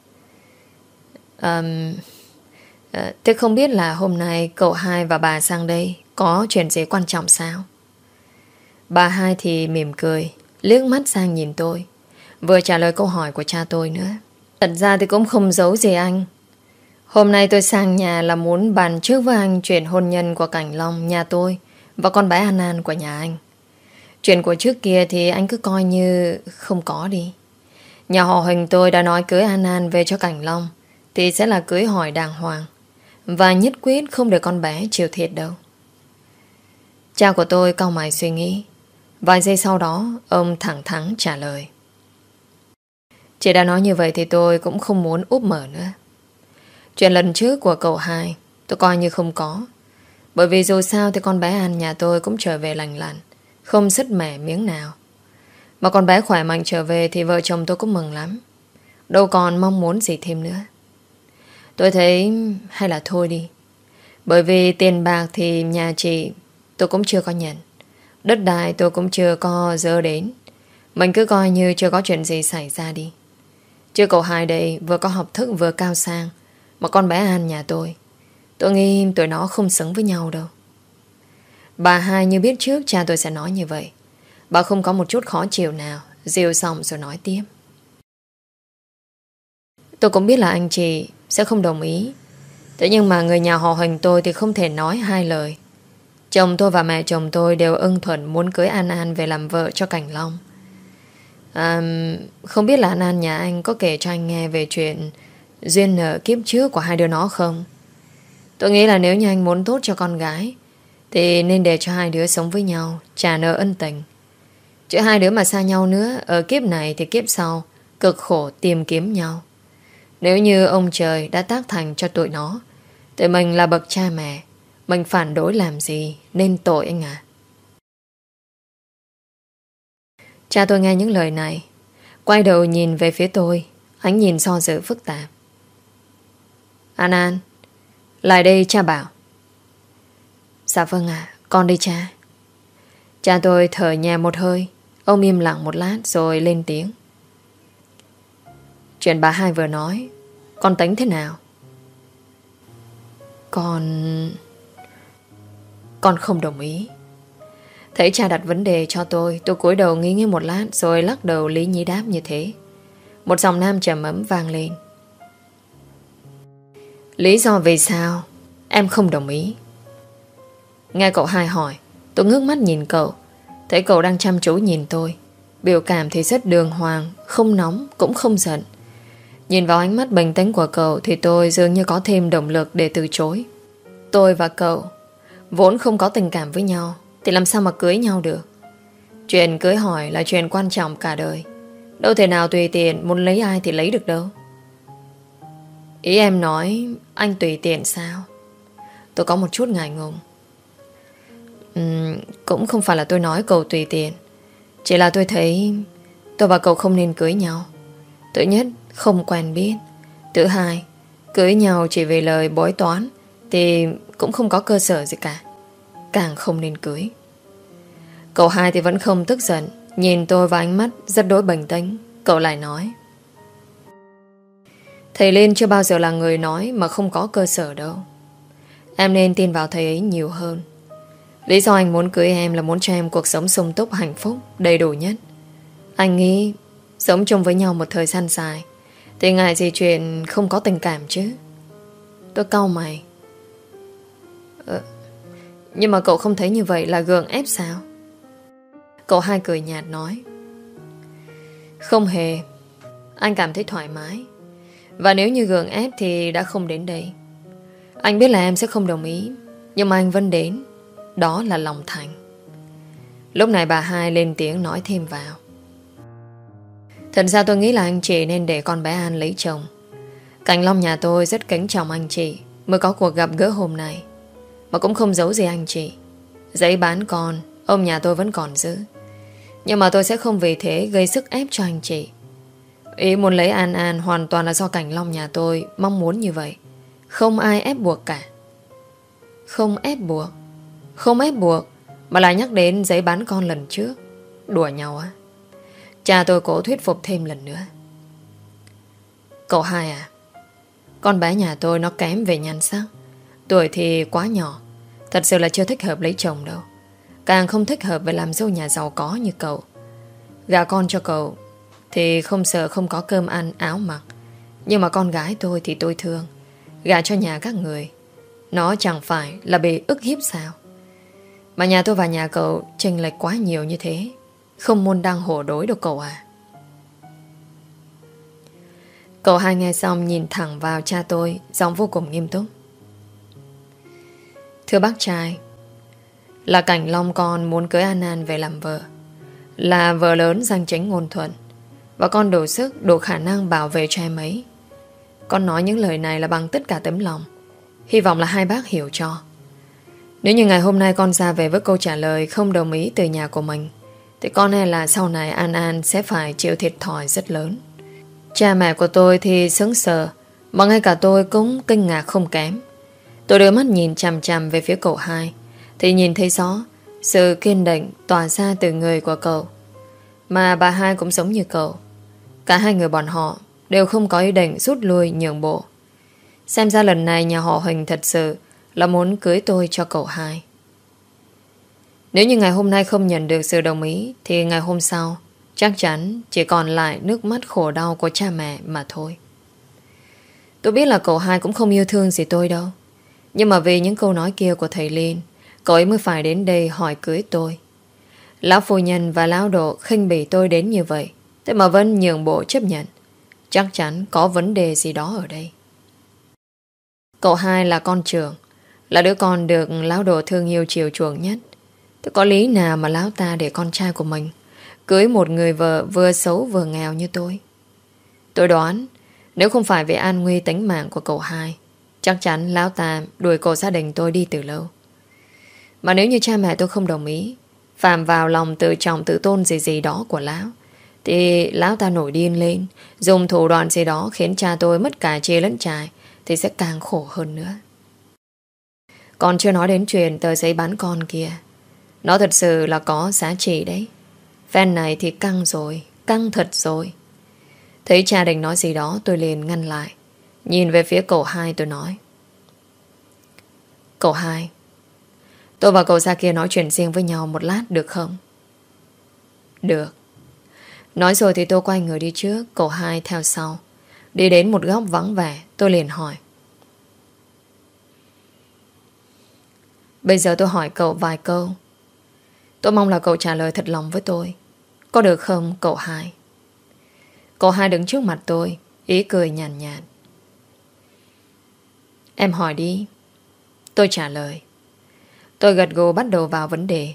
Thế không biết là hôm nay cậu hai và bà sang đây có chuyện gì quan trọng sao? Bà hai thì mỉm cười, liếc mắt sang nhìn tôi, vừa trả lời câu hỏi của cha tôi nữa. Thật ra thì cũng không giấu gì anh. Hôm nay tôi sang nhà là muốn bàn trước với anh chuyện hôn nhân của Cảnh Long nhà tôi và con bé An An của nhà anh. Chuyện của trước kia thì anh cứ coi như không có đi. Nhà họ Huỳnh tôi đã nói cưới An An về cho Cảnh Long thì sẽ là cưới hỏi đàng hoàng, và nhất quyết không để con bé chịu thiệt đâu. Cha của tôi cau mày suy nghĩ. Vài giây sau đó ông thẳng thắn trả lời. Chị đã nói như vậy thì tôi cũng không muốn úp mở nữa. Chuyện lần trước của cậu hai tôi coi như không có, bởi vì dù sao thì con bé An nhà tôi cũng trở về lành lặn, không sứt mẻ miếng nào. Mà con bé khỏe mạnh trở về thì vợ chồng tôi cũng mừng lắm, đâu còn mong muốn gì thêm nữa. Tôi thấy hay là thôi đi. Bởi vì tiền bạc thì nhà chị tôi cũng chưa có nhận, đất đai tôi cũng chưa có dơ đến. Mình cứ coi như chưa có chuyện gì xảy ra đi. Chứ cậu hai đây vừa có học thức vừa cao sang, mà con bé An nhà tôi nghĩ tụi nó không xứng với nhau đâu. Bà hai như biết trước cha tôi sẽ nói như vậy. Bà không có một chút khó chịu nào, dìu xong rồi nói tiếp. Tôi cũng biết là anh chị sẽ không đồng ý. Thế nhưng mà người nhà họ Huỳnh tôi thì không thể nói hai lời. Chồng tôi và mẹ chồng tôi đều ưng thuận muốn cưới An An về làm vợ cho Cảnh Long. Không biết là An An nhà anh có kể cho anh nghe về chuyện duyên nợ kiếp trước của hai đứa nó không? Tôi nghĩ là nếu như anh muốn tốt cho con gái thì nên để cho hai đứa sống với nhau, trả nợ ân tình. Chứ hai đứa mà xa nhau nữa, ở kiếp này thì kiếp sau cực khổ tìm kiếm nhau. Nếu như ông trời đã tác thành cho tụi nó thì mình là bậc cha mẹ, mình phản đối làm gì nên tội anh à. Cha tôi nghe những lời này, quay đầu nhìn về phía tôi, ánh nhìn so dự phức tạp. An An, lại đây cha bảo. Dạ vâng ạ, con đây cha. Cha tôi thở nhẹ một hơi. Ông im lặng một lát rồi lên tiếng. Chuyện bà hai vừa nói, con tính thế nào? Con không đồng ý. Thấy cha đặt vấn đề cho tôi cúi đầu nghĩ nghĩ một lát rồi lắc đầu lý nhí đáp như thế. Một giọng nam trầm ấm vang lên. Lý do vì sao em không đồng ý? Nghe cậu hai hỏi, tôi ngước mắt nhìn cậu. Thấy cậu đang chăm chú nhìn tôi, biểu cảm thì rất đường hoàng, không nóng cũng không giận. Nhìn vào ánh mắt bình tĩnh của cậu thì tôi dường như có thêm động lực để từ chối. Tôi và cậu vốn không có tình cảm với nhau thì làm sao mà cưới nhau được. Chuyện cưới hỏi là chuyện quan trọng cả đời, đâu thể nào tùy tiện muốn lấy ai thì lấy được đâu. Ý em nói anh tùy tiện sao? Tôi có một chút ngại ngùng. Cũng không phải là tôi nói cậu tùy tiện, chỉ là tôi thấy tôi và cậu không nên cưới nhau. Thứ nhất, không quen biết. Thứ hai, cưới nhau chỉ vì lời bói toán thì cũng không có cơ sở gì cả, càng không nên cưới. Cậu hai thì vẫn không tức giận, nhìn tôi vào ánh mắt rất đối bình tĩnh. Cậu lại nói. Thầy Liên chưa bao giờ là người nói mà không có cơ sở đâu. Em nên tin vào thầy ấy nhiều hơn. Lý do anh muốn cưới em là muốn cho em cuộc sống sung túc, hạnh phúc, đầy đủ nhất. Anh nghĩ sống chung với nhau một thời gian dài thì ngại gì chuyện không có tình cảm chứ. Tôi cau mày. Nhưng mà cậu không thấy như vậy là gượng ép sao? Cậu hai cười nhạt nói. Không hề. Anh cảm thấy thoải mái. Và nếu như gượng ép thì đã không đến đây. Anh biết là em sẽ không đồng ý, nhưng mà anh vẫn đến. Đó là lòng thành. Lúc này bà hai lên tiếng nói thêm vào. Thật ra tôi nghĩ là anh chị nên để con bé An lấy chồng. Cảnh Long nhà tôi rất kính trọng anh chị mới có cuộc gặp gỡ hôm nay. Mà cũng không giấu gì anh chị. Giấy bán con ông nhà tôi vẫn còn giữ. Nhưng mà tôi sẽ không vì thế gây sức ép cho anh chị. Ý muốn lấy An An hoàn toàn là do Cảnh Long nhà tôi mong muốn như vậy. Không ai ép buộc cả. Không ép buộc. Không ép buộc mà lại nhắc đến giấy bán con lần trước. Đùa nhau á. Cha tôi cố thuyết phục thêm lần nữa. Cậu hai à, con bé nhà tôi nó kém về nhan sắc. Tuổi thì quá nhỏ. Thật sự là chưa thích hợp lấy chồng đâu. Càng không thích hợp với làm dâu nhà giàu có như cậu. Gả con cho cậu thì không sợ không có cơm ăn áo mặc. Nhưng mà con gái tôi thì tôi thương. Gả cho nhà các người, nó chẳng phải là bị ức hiếp sao? Mà nhà tôi và nhà cậu chênh lệch quá nhiều như thế, không môn đăng hộ đối đâu cậu à. Cậu hai nghe xong nhìn thẳng vào cha tôi, giọng vô cùng nghiêm túc. Thưa bác trai, là Cảnh Long con muốn cưới An An về làm vợ. Là vợ lớn danh chính ngôn thuận. Và con đủ sức, đủ khả năng bảo vệ cho em ấy. Con nói những lời này là bằng tất cả tấm lòng. Hy vọng là hai bác hiểu cho. Nếu như ngày hôm nay con ra về với câu trả lời không đồng ý từ nhà của mình, thì con e là sau này An An sẽ phải chịu thiệt thòi rất lớn. Cha mẹ của tôi thì sững sờ, mà ngay cả tôi cũng kinh ngạc không kém. Tôi đưa mắt nhìn chằm chằm về phía cậu hai, thì nhìn thấy rõ sự kiên định tỏa ra từ người của cậu. Mà bà hai cũng giống như cậu. Cả hai người bọn họ đều không có ý định rút lui nhượng bộ. Xem ra lần này nhà họ Huỳnh thật sự là muốn cưới tôi cho cậu hai. Nếu như ngày hôm nay không nhận được sự đồng ý, thì ngày hôm sau chắc chắn chỉ còn lại nước mắt khổ đau của cha mẹ mà thôi. Tôi biết là cậu hai cũng không yêu thương gì tôi đâu. Nhưng mà vì những câu nói kia của thầy Liên, cậu ấy mới phải đến đây hỏi cưới tôi. Lão phu nhân và lão độ khinh bỉ tôi đến như vậy, thế mà vẫn nhượng bộ chấp nhận. Chắc chắn có vấn đề gì đó ở đây. Cậu hai là con trưởng, là đứa con được lão độ thương yêu chiều chuộng nhất. Thế có lý nào mà lão ta để con trai của mình cưới một người vợ vừa xấu vừa nghèo như tôi? Tôi đoán nếu không phải vì an nguy tính mạng của cậu hai, chắc chắn lão ta đuổi cổ gia đình tôi đi từ lâu. Mà nếu như cha mẹ tôi không đồng ý, phạm vào lòng tự trọng tự tôn gì gì đó của lão, thì lão ta nổi điên lên, dùng thủ đoạn gì đó khiến cha tôi mất cả chê lẫn trai, thì sẽ càng khổ hơn nữa. Còn chưa nói đến chuyện tờ giấy bán con kia. Nó thật sự là có giá trị đấy. Fan này thì căng rồi, căng thật rồi. Thấy cha định nói gì đó, tôi liền ngăn lại. Nhìn về phía cậu hai tôi nói. Cậu hai, tôi và cậu ra kia nói chuyện riêng với nhau một lát được không? Được. Nói rồi thì tôi quay người đi trước, cậu hai theo sau. Đi đến một góc vắng vẻ, tôi liền hỏi. Bây giờ tôi hỏi cậu vài câu. Tôi mong là cậu trả lời thật lòng với tôi. Có được không cậu hai? Cậu hai đứng trước mặt tôi, ý cười nhàn nhạt. Em hỏi đi. Tôi trả lời. Tôi gật gù bắt đầu vào vấn đề.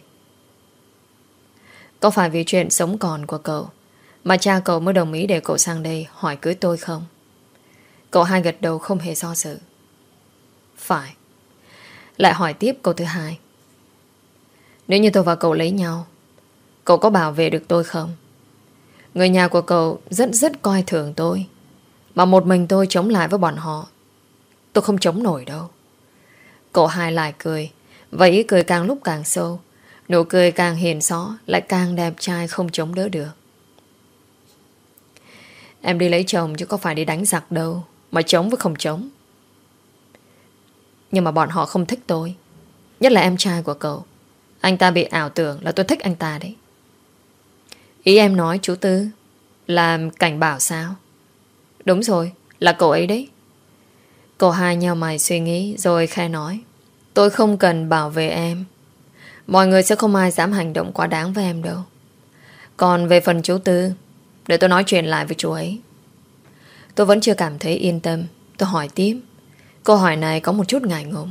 Có phải vì chuyện sống còn của cậu mà cha cậu mới đồng ý để cậu sang đây hỏi cưới tôi không? Cậu hai gật đầu không hề do dự. Phải. Lại hỏi tiếp câu thứ hai. Nếu như tôi và cậu lấy nhau, cậu có bảo vệ được tôi không? Người nhà của cậu rất coi thường tôi, mà một mình tôi chống lại với bọn họ. Tôi không chống nổi đâu. Cậu hai lại cười, và ý cười càng lúc càng sâu. Nụ cười càng hiền xó, lại càng đẹp trai không chống đỡ được. Em đi lấy chồng chứ có phải đi đánh giặc đâu. mà chống với không chống. Nhưng mà bọn họ không thích tôi. Nhất là em trai của cậu. Anh ta bị ảo tưởng là tôi thích anh ta đấy. Ý em nói chú Tư là Cảnh Bảo sao? Đúng rồi, là cậu ấy đấy. Cậu hai nheo mày suy nghĩ rồi khai nói. Tôi không cần bảo vệ em. Mọi người sẽ không ai dám hành động quá đáng với em đâu. Còn về phần chú Tư, để tôi nói chuyện lại với chú ấy. Tôi vẫn chưa cảm thấy yên tâm. Tôi hỏi tiếp. Câu hỏi này có một chút ngại ngùng.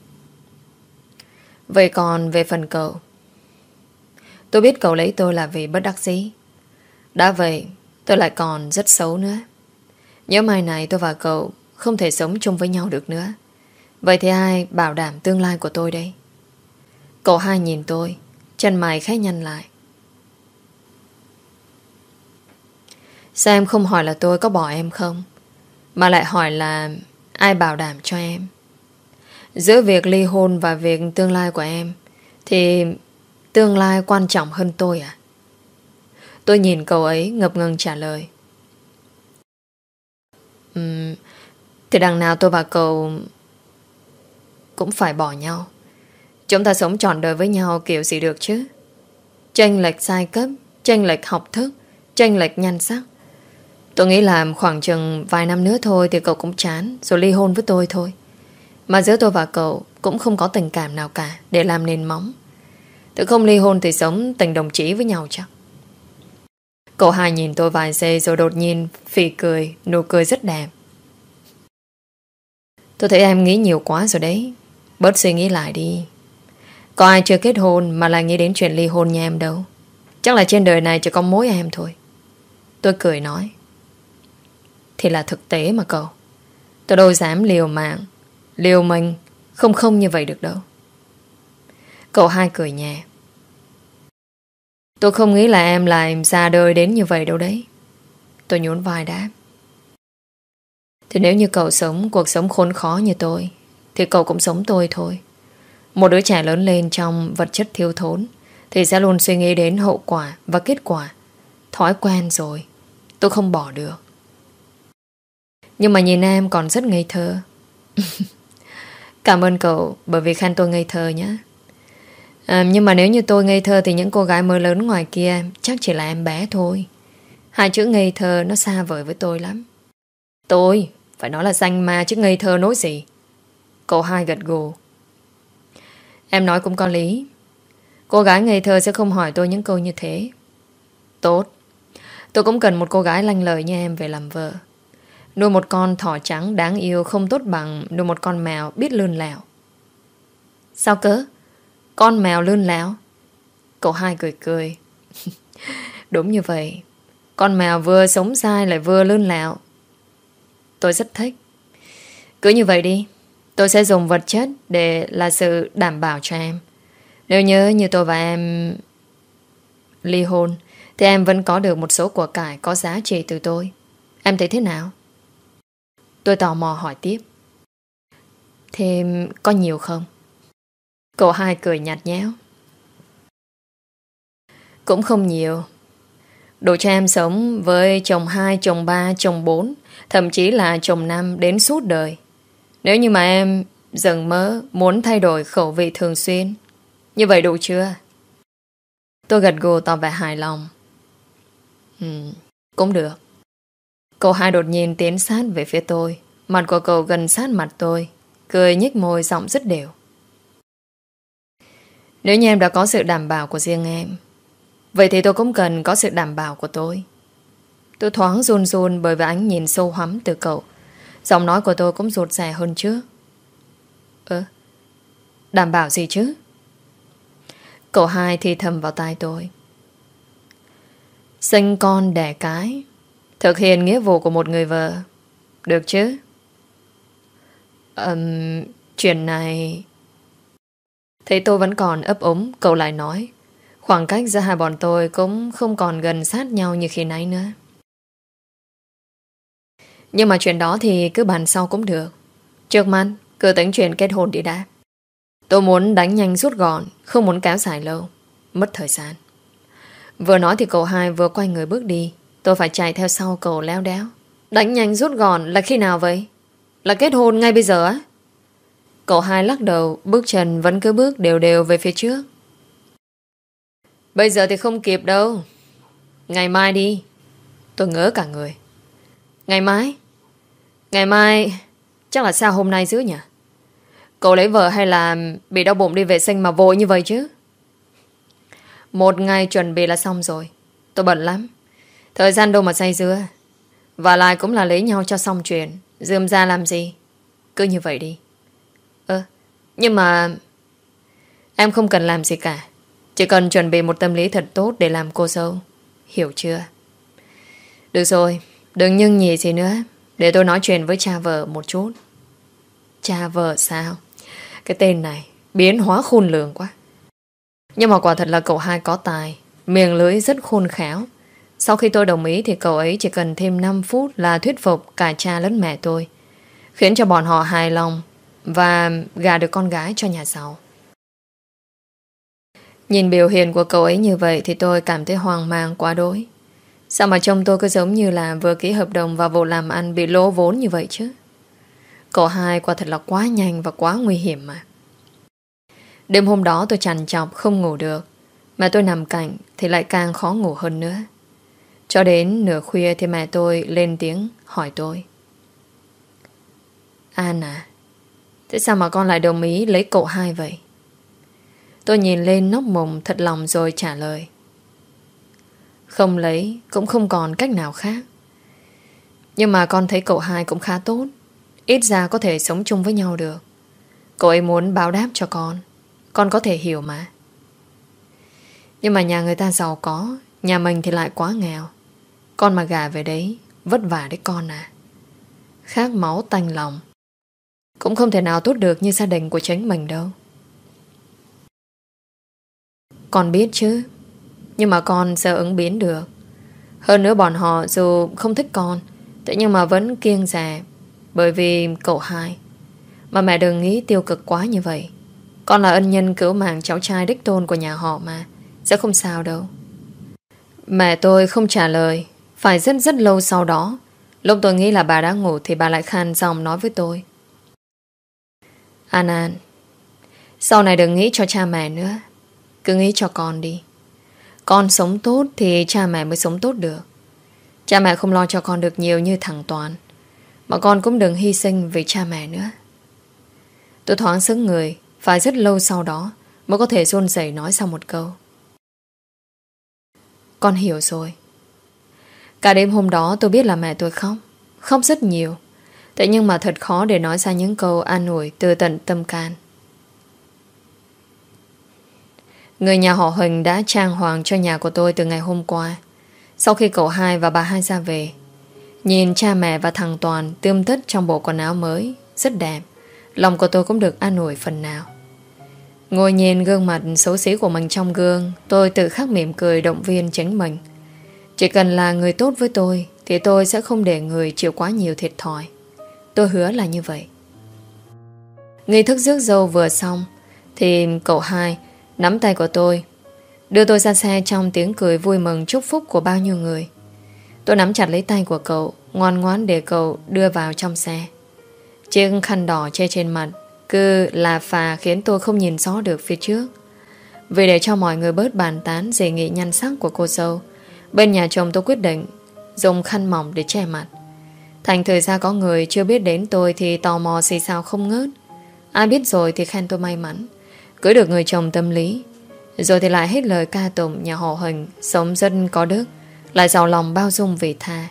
Vậy còn về phần cậu, tôi biết cậu lấy tôi là vì bất đắc dĩ. Đã vậy tôi lại còn rất xấu nữa. Nhớ mai này tôi và cậu không thể sống chung với nhau được nữa. Vậy thì ai bảo đảm tương lai của tôi đây? Cậu hai nhìn tôi, chân mày khẽ nhăn lại. Sao em không hỏi là tôi có bỏ em không, mà lại hỏi là ai bảo đảm cho em? Giữa việc ly hôn và việc tương lai của em thì tương lai quan trọng hơn tôi à? Tôi nhìn cậu ấy ngập ngừng trả lời. Thì đằng nào tôi và cậu cũng phải bỏ nhau. Chúng ta sống trọn đời với nhau kiểu gì được chứ? Chênh lệch giai cấp, chênh lệch học thức, chênh lệch nhan sắc. Tôi nghĩ là khoảng chừng vài năm nữa thôi thì cậu cũng chán rồi ly hôn với tôi thôi. Mà giữa tôi và cậu cũng không có tình cảm nào cả để làm nền móng. Tự không ly hôn thì sống tình đồng chí với nhau chắc. Cậu hai nhìn tôi vài giây rồi đột nhiên phì cười, nụ cười rất đẹp. Tôi thấy em nghĩ nhiều quá rồi đấy. Bớt suy nghĩ lại đi. Có ai chưa kết hôn mà lại nghĩ đến chuyện ly hôn nhà em đâu. Chắc là trên đời này chỉ có mỗi em thôi. Tôi cười nói. Thì là thực tế mà cậu. Tôi đâu dám liều mạng, liều mình không như vậy được đâu. Cậu hai cười nhẹ. Tôi không nghĩ là em lại ra đời đến như vậy đâu đấy. Tôi nhún vai đáp. Thì nếu như cậu sống cuộc sống khốn khó như tôi thì cậu cũng sống tôi thôi. Một đứa trẻ lớn lên trong vật chất thiếu thốn thì sẽ luôn suy nghĩ đến hậu quả và kết quả. Thói quen rồi, tôi không bỏ được. Nhưng mà nhìn em còn rất ngây thơ. Cảm ơn cậu bởi vì khen tôi ngây thơ nhé. Nhưng mà nếu như tôi ngây thơ thì những cô gái mới lớn ngoài kia chắc chỉ là em bé thôi. Hai chữ ngây thơ nó xa vời với tôi lắm. Tôi phải nói là danh ma chứ ngây thơ nói gì. Cậu hai gật gù. Em nói cũng có lý. Cô gái ngây thơ sẽ không hỏi tôi những câu như thế. Tốt. Tôi cũng cần một cô gái lanh lợi như em về làm vợ. Nuôi một con thỏ trắng đáng yêu không tốt bằng nuôi một con mèo biết lươn lẹo. Sao cớ? Con mèo lươn lẹo? Cậu hai cười cười. Đúng như vậy. Con mèo vừa sống dai lại vừa lươn lẹo. Tôi rất thích. Cứ như vậy đi. Tôi sẽ dùng vật chất để là sự đảm bảo cho em. Nếu nhớ như tôi và em ly hôn thì em vẫn có được một số của cải có giá trị từ tôi. Em thấy thế nào? Tôi tò mò hỏi tiếp. Thêm có nhiều không? Cậu hai cười nhạt nhẽo. Cũng không nhiều. Đủ cho em sống với chồng 2, chồng 3, chồng 4, thậm chí là chồng 5 đến suốt đời. Nếu như mà em dần mơ muốn thay đổi khẩu vị thường xuyên. Như vậy đủ chưa? Tôi gật gù tỏ vẻ hài lòng. Cũng được. Cậu hai đột nhiên tiến sát về phía tôi. Mặt của cậu gần sát mặt tôi. Cười nhếch môi giọng rất đều. Nếu như em đã có sự đảm bảo của riêng em, vậy thì tôi cũng cần có sự đảm bảo của tôi. Tôi thoáng run run bởi vì ánh nhìn sâu hoắm từ cậu. Giọng nói của tôi cũng rụt rè hơn trước. Đảm bảo gì chứ? Cậu hai thì thầm vào tai tôi. Sinh con đẻ cái, thực hiện nghĩa vụ của một người vợ. Được chứ? Chuyện này... Thấy tôi vẫn còn ấp úng, cậu lại nói. Khoảng cách giữa hai bọn tôi cũng không còn gần sát nhau như khi nãy nữa. Nhưng mà chuyện đó thì cứ bàn sau cũng được. Trước mắt cứ tính chuyện kết hôn đi đã. Tôi muốn đánh nhanh rút gọn, không muốn kéo dài lâu, mất thời gian. Vừa nói thì cậu hai vừa quay người bước đi. Tôi phải chạy theo sau cậu léo đéo. Đánh nhanh rút gọn là khi nào vậy? Là kết hôn ngay bây giờ á? Cậu hai lắc đầu, bước chân vẫn cứ bước đều đều về phía trước. Bây giờ thì không kịp đâu. Ngày mai đi. Tôi ngỡ cả người. Ngày mai? Ngày mai chắc là sao hôm nay chứ nhỉ? Cậu lấy vợ hay là bị đau bụng đi vệ sinh mà vội như vậy chứ? Một ngày chuẩn bị là xong rồi. Tôi bận lắm. Thời gian đâu mà say dưa. Và lại cũng là lấy nhau cho xong chuyện. Rườm ra làm gì? Cứ như vậy đi. Nhưng mà em không cần làm gì cả. Chỉ cần chuẩn bị một tâm lý thật tốt để làm cô dâu. Hiểu chưa? Được rồi, đừng nhưng nhì gì nữa. Để tôi nói chuyện với cha vợ một chút. Cha vợ sao? Cái tên này biến hóa khôn lường quá. Nhưng mà quả thật là cậu hai có tài. Miệng lưỡi rất khôn khéo. Sau khi tôi đồng ý thì cậu ấy chỉ cần thêm 5 phút là thuyết phục cả cha lẫn mẹ tôi, khiến cho bọn họ hài lòng và gả được con gái cho nhà giàu. Nhìn biểu hiện của cậu ấy như vậy thì tôi cảm thấy hoang mang quá đỗi. Sao mà trông tôi cứ giống như là vừa ký hợp đồng và vụ làm ăn bị lỗ vốn như vậy chứ? Cậu hai quả thật là quá nhanh và quá nguy hiểm mà. Đêm hôm đó tôi trằn trọc không ngủ được. Mà tôi nằm cạnh thì lại càng khó ngủ hơn nữa. Cho đến nửa khuya thì mẹ tôi lên tiếng hỏi tôi. An à, thế sao mà con lại đồng ý lấy cậu hai vậy? Tôi nhìn lên nóc mùng thật lòng rồi trả lời. Không lấy cũng không còn cách nào khác. Nhưng mà con thấy cậu hai cũng khá tốt. Ít ra có thể sống chung với nhau được. Cậu ấy muốn báo đáp cho con có thể hiểu mà. Nhưng mà nhà người ta giàu có, nhà mình thì lại quá nghèo. Con mà gả về đấy vất vả đấy con à. Khác máu tanh lòng. Cũng không thể nào tốt được như gia đình của chính mình đâu. Con biết chứ. Nhưng mà con sẽ ứng biến được. Hơn nữa bọn họ dù không thích con, thế nhưng mà vẫn kiêng dè bởi vì cậu hai. Mà mẹ đừng nghĩ tiêu cực quá như vậy. Con là ân nhân cứu mạng cháu trai đích tôn của nhà họ mà. Sẽ không sao đâu. Mẹ tôi không trả lời. Phải rất rất lâu sau đó, lúc tôi nghĩ là bà đã ngủ thì bà lại khan giọng nói với tôi. An, sau này đừng nghĩ cho cha mẹ nữa. Cứ nghĩ cho con đi. Con sống tốt thì cha mẹ mới sống tốt được. Cha mẹ không lo cho con được nhiều như thằng Toàn, mà con cũng đừng hy sinh vì cha mẹ nữa. Tôi thoáng sững người. Phải rất lâu sau đó mới có thể run rẩy nói sau một câu. Con hiểu rồi. Cả đêm hôm đó tôi biết là mẹ tôi khóc. Khóc rất nhiều. Thế nhưng mà thật khó để nói ra những câu an ủi từ tận tâm can. Người nhà họ Huỳnh đã trang hoàng cho nhà của tôi từ ngày hôm qua. Sau khi cậu hai và bà hai ra về, nhìn cha mẹ và thằng Toàn tươm tất trong bộ quần áo mới rất đẹp, lòng của tôi cũng được an ủi phần nào. Ngồi nhìn gương mặt xấu xí của mình trong gương, tôi tự khắc mỉm cười động viên chính mình. Chỉ cần là người tốt với tôi thì tôi sẽ không để người chịu quá nhiều thiệt thòi. Tôi hứa là như vậy. Nghi thức rước dâu vừa xong thì cậu hai nắm tay của tôi, đưa tôi ra xe trong tiếng cười vui mừng chúc phúc của bao nhiêu người. Tôi nắm chặt lấy tay của cậu, ngoan ngoãn để cậu đưa vào trong xe. Chiếc khăn đỏ che trên mặt cứ là phà khiến tôi không nhìn rõ được phía trước. Vì để cho mọi người bớt bàn tán đề nghị nhan sắc của cô dâu, bên nhà chồng tôi quyết định dùng khăn mỏng để che mặt. Thành thử ra có người chưa biết đến tôi thì tò mò xì xào không ngớt. Ai biết rồi thì khen tôi may mắn cưới được người chồng tâm lý. Rồi thì lại hết lời ca tụng nhà họ Huỳnh sống rất có đức, lại giàu lòng bao dung vị tha.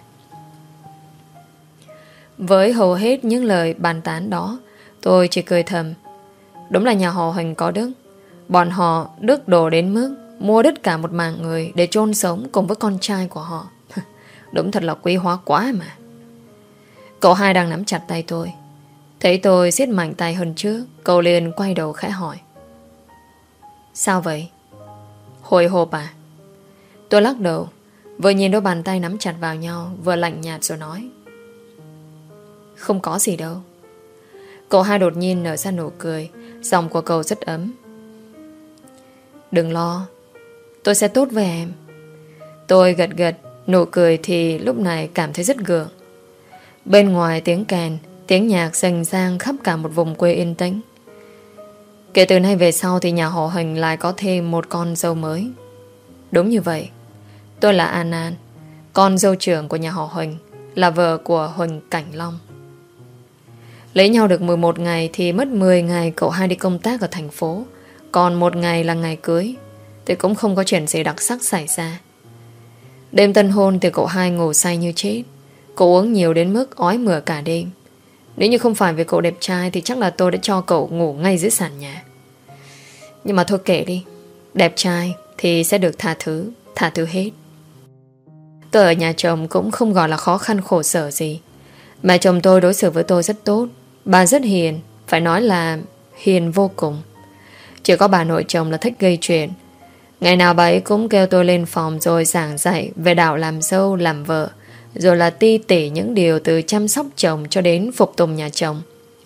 Với hầu hết những lời bàn tán đó, tôi chỉ cười thầm. Đúng là nhà họ Huỳnh có đức. Bọn họ đức đổ đến mức mua đất cả một mảng người để chôn sống cùng với con trai của họ. Đúng thật là quý hóa quá mà. Cậu hai đang nắm chặt tay tôi. Thấy tôi siết mạnh tay hơn trước, cậu liền quay đầu khẽ hỏi. Sao vậy? Hồi hộp à? Tôi lắc đầu, vừa nhìn đôi bàn tay nắm chặt vào nhau, vừa lạnh nhạt rồi nói. Không có gì đâu. Cậu hai đột nhiên nở ra nụ cười. Giọng của cậu rất ấm. Đừng lo, tôi sẽ tốt với em. Tôi gật gật. Nụ cười thì lúc này cảm thấy rất gượng. Bên ngoài tiếng kèn, tiếng nhạc rành rang khắp cả một vùng quê yên tĩnh. Kể từ nay về sau thì nhà họ Huỳnh lại có thêm một con dâu mới. Đúng như vậy, tôi là An An, con dâu trưởng của nhà họ Huỳnh, là vợ của Huỳnh Cảnh Long. Lấy nhau được 11 ngày thì mất 10 ngày cậu hai đi công tác ở thành phố, còn 1 ngày là ngày cưới, thì cũng không có chuyện gì đặc sắc xảy ra. Đêm tân hôn thì cậu hai ngủ say như chết. Cậu uống nhiều đến mức ói mửa cả đêm. Nếu như không phải vì cậu đẹp trai thì chắc là tôi đã cho cậu ngủ ngay dưới sàn nhà. Nhưng mà thôi kệ đi, đẹp trai thì sẽ được tha thứ hết. Tôi ở nhà chồng cũng không gọi là khó khăn khổ sở gì. Mẹ chồng tôi đối xử với tôi rất tốt. Bà rất hiền, phải nói là hiền vô cùng. Chỉ có bà nội chồng là thích gây chuyện. Ngày nào bà ấy cũng kêu tôi lên phòng rồi giảng dạy về đạo làm dâu, làm vợ, rồi là ti tỉ những điều từ chăm sóc chồng cho đến phục tùng nhà chồng.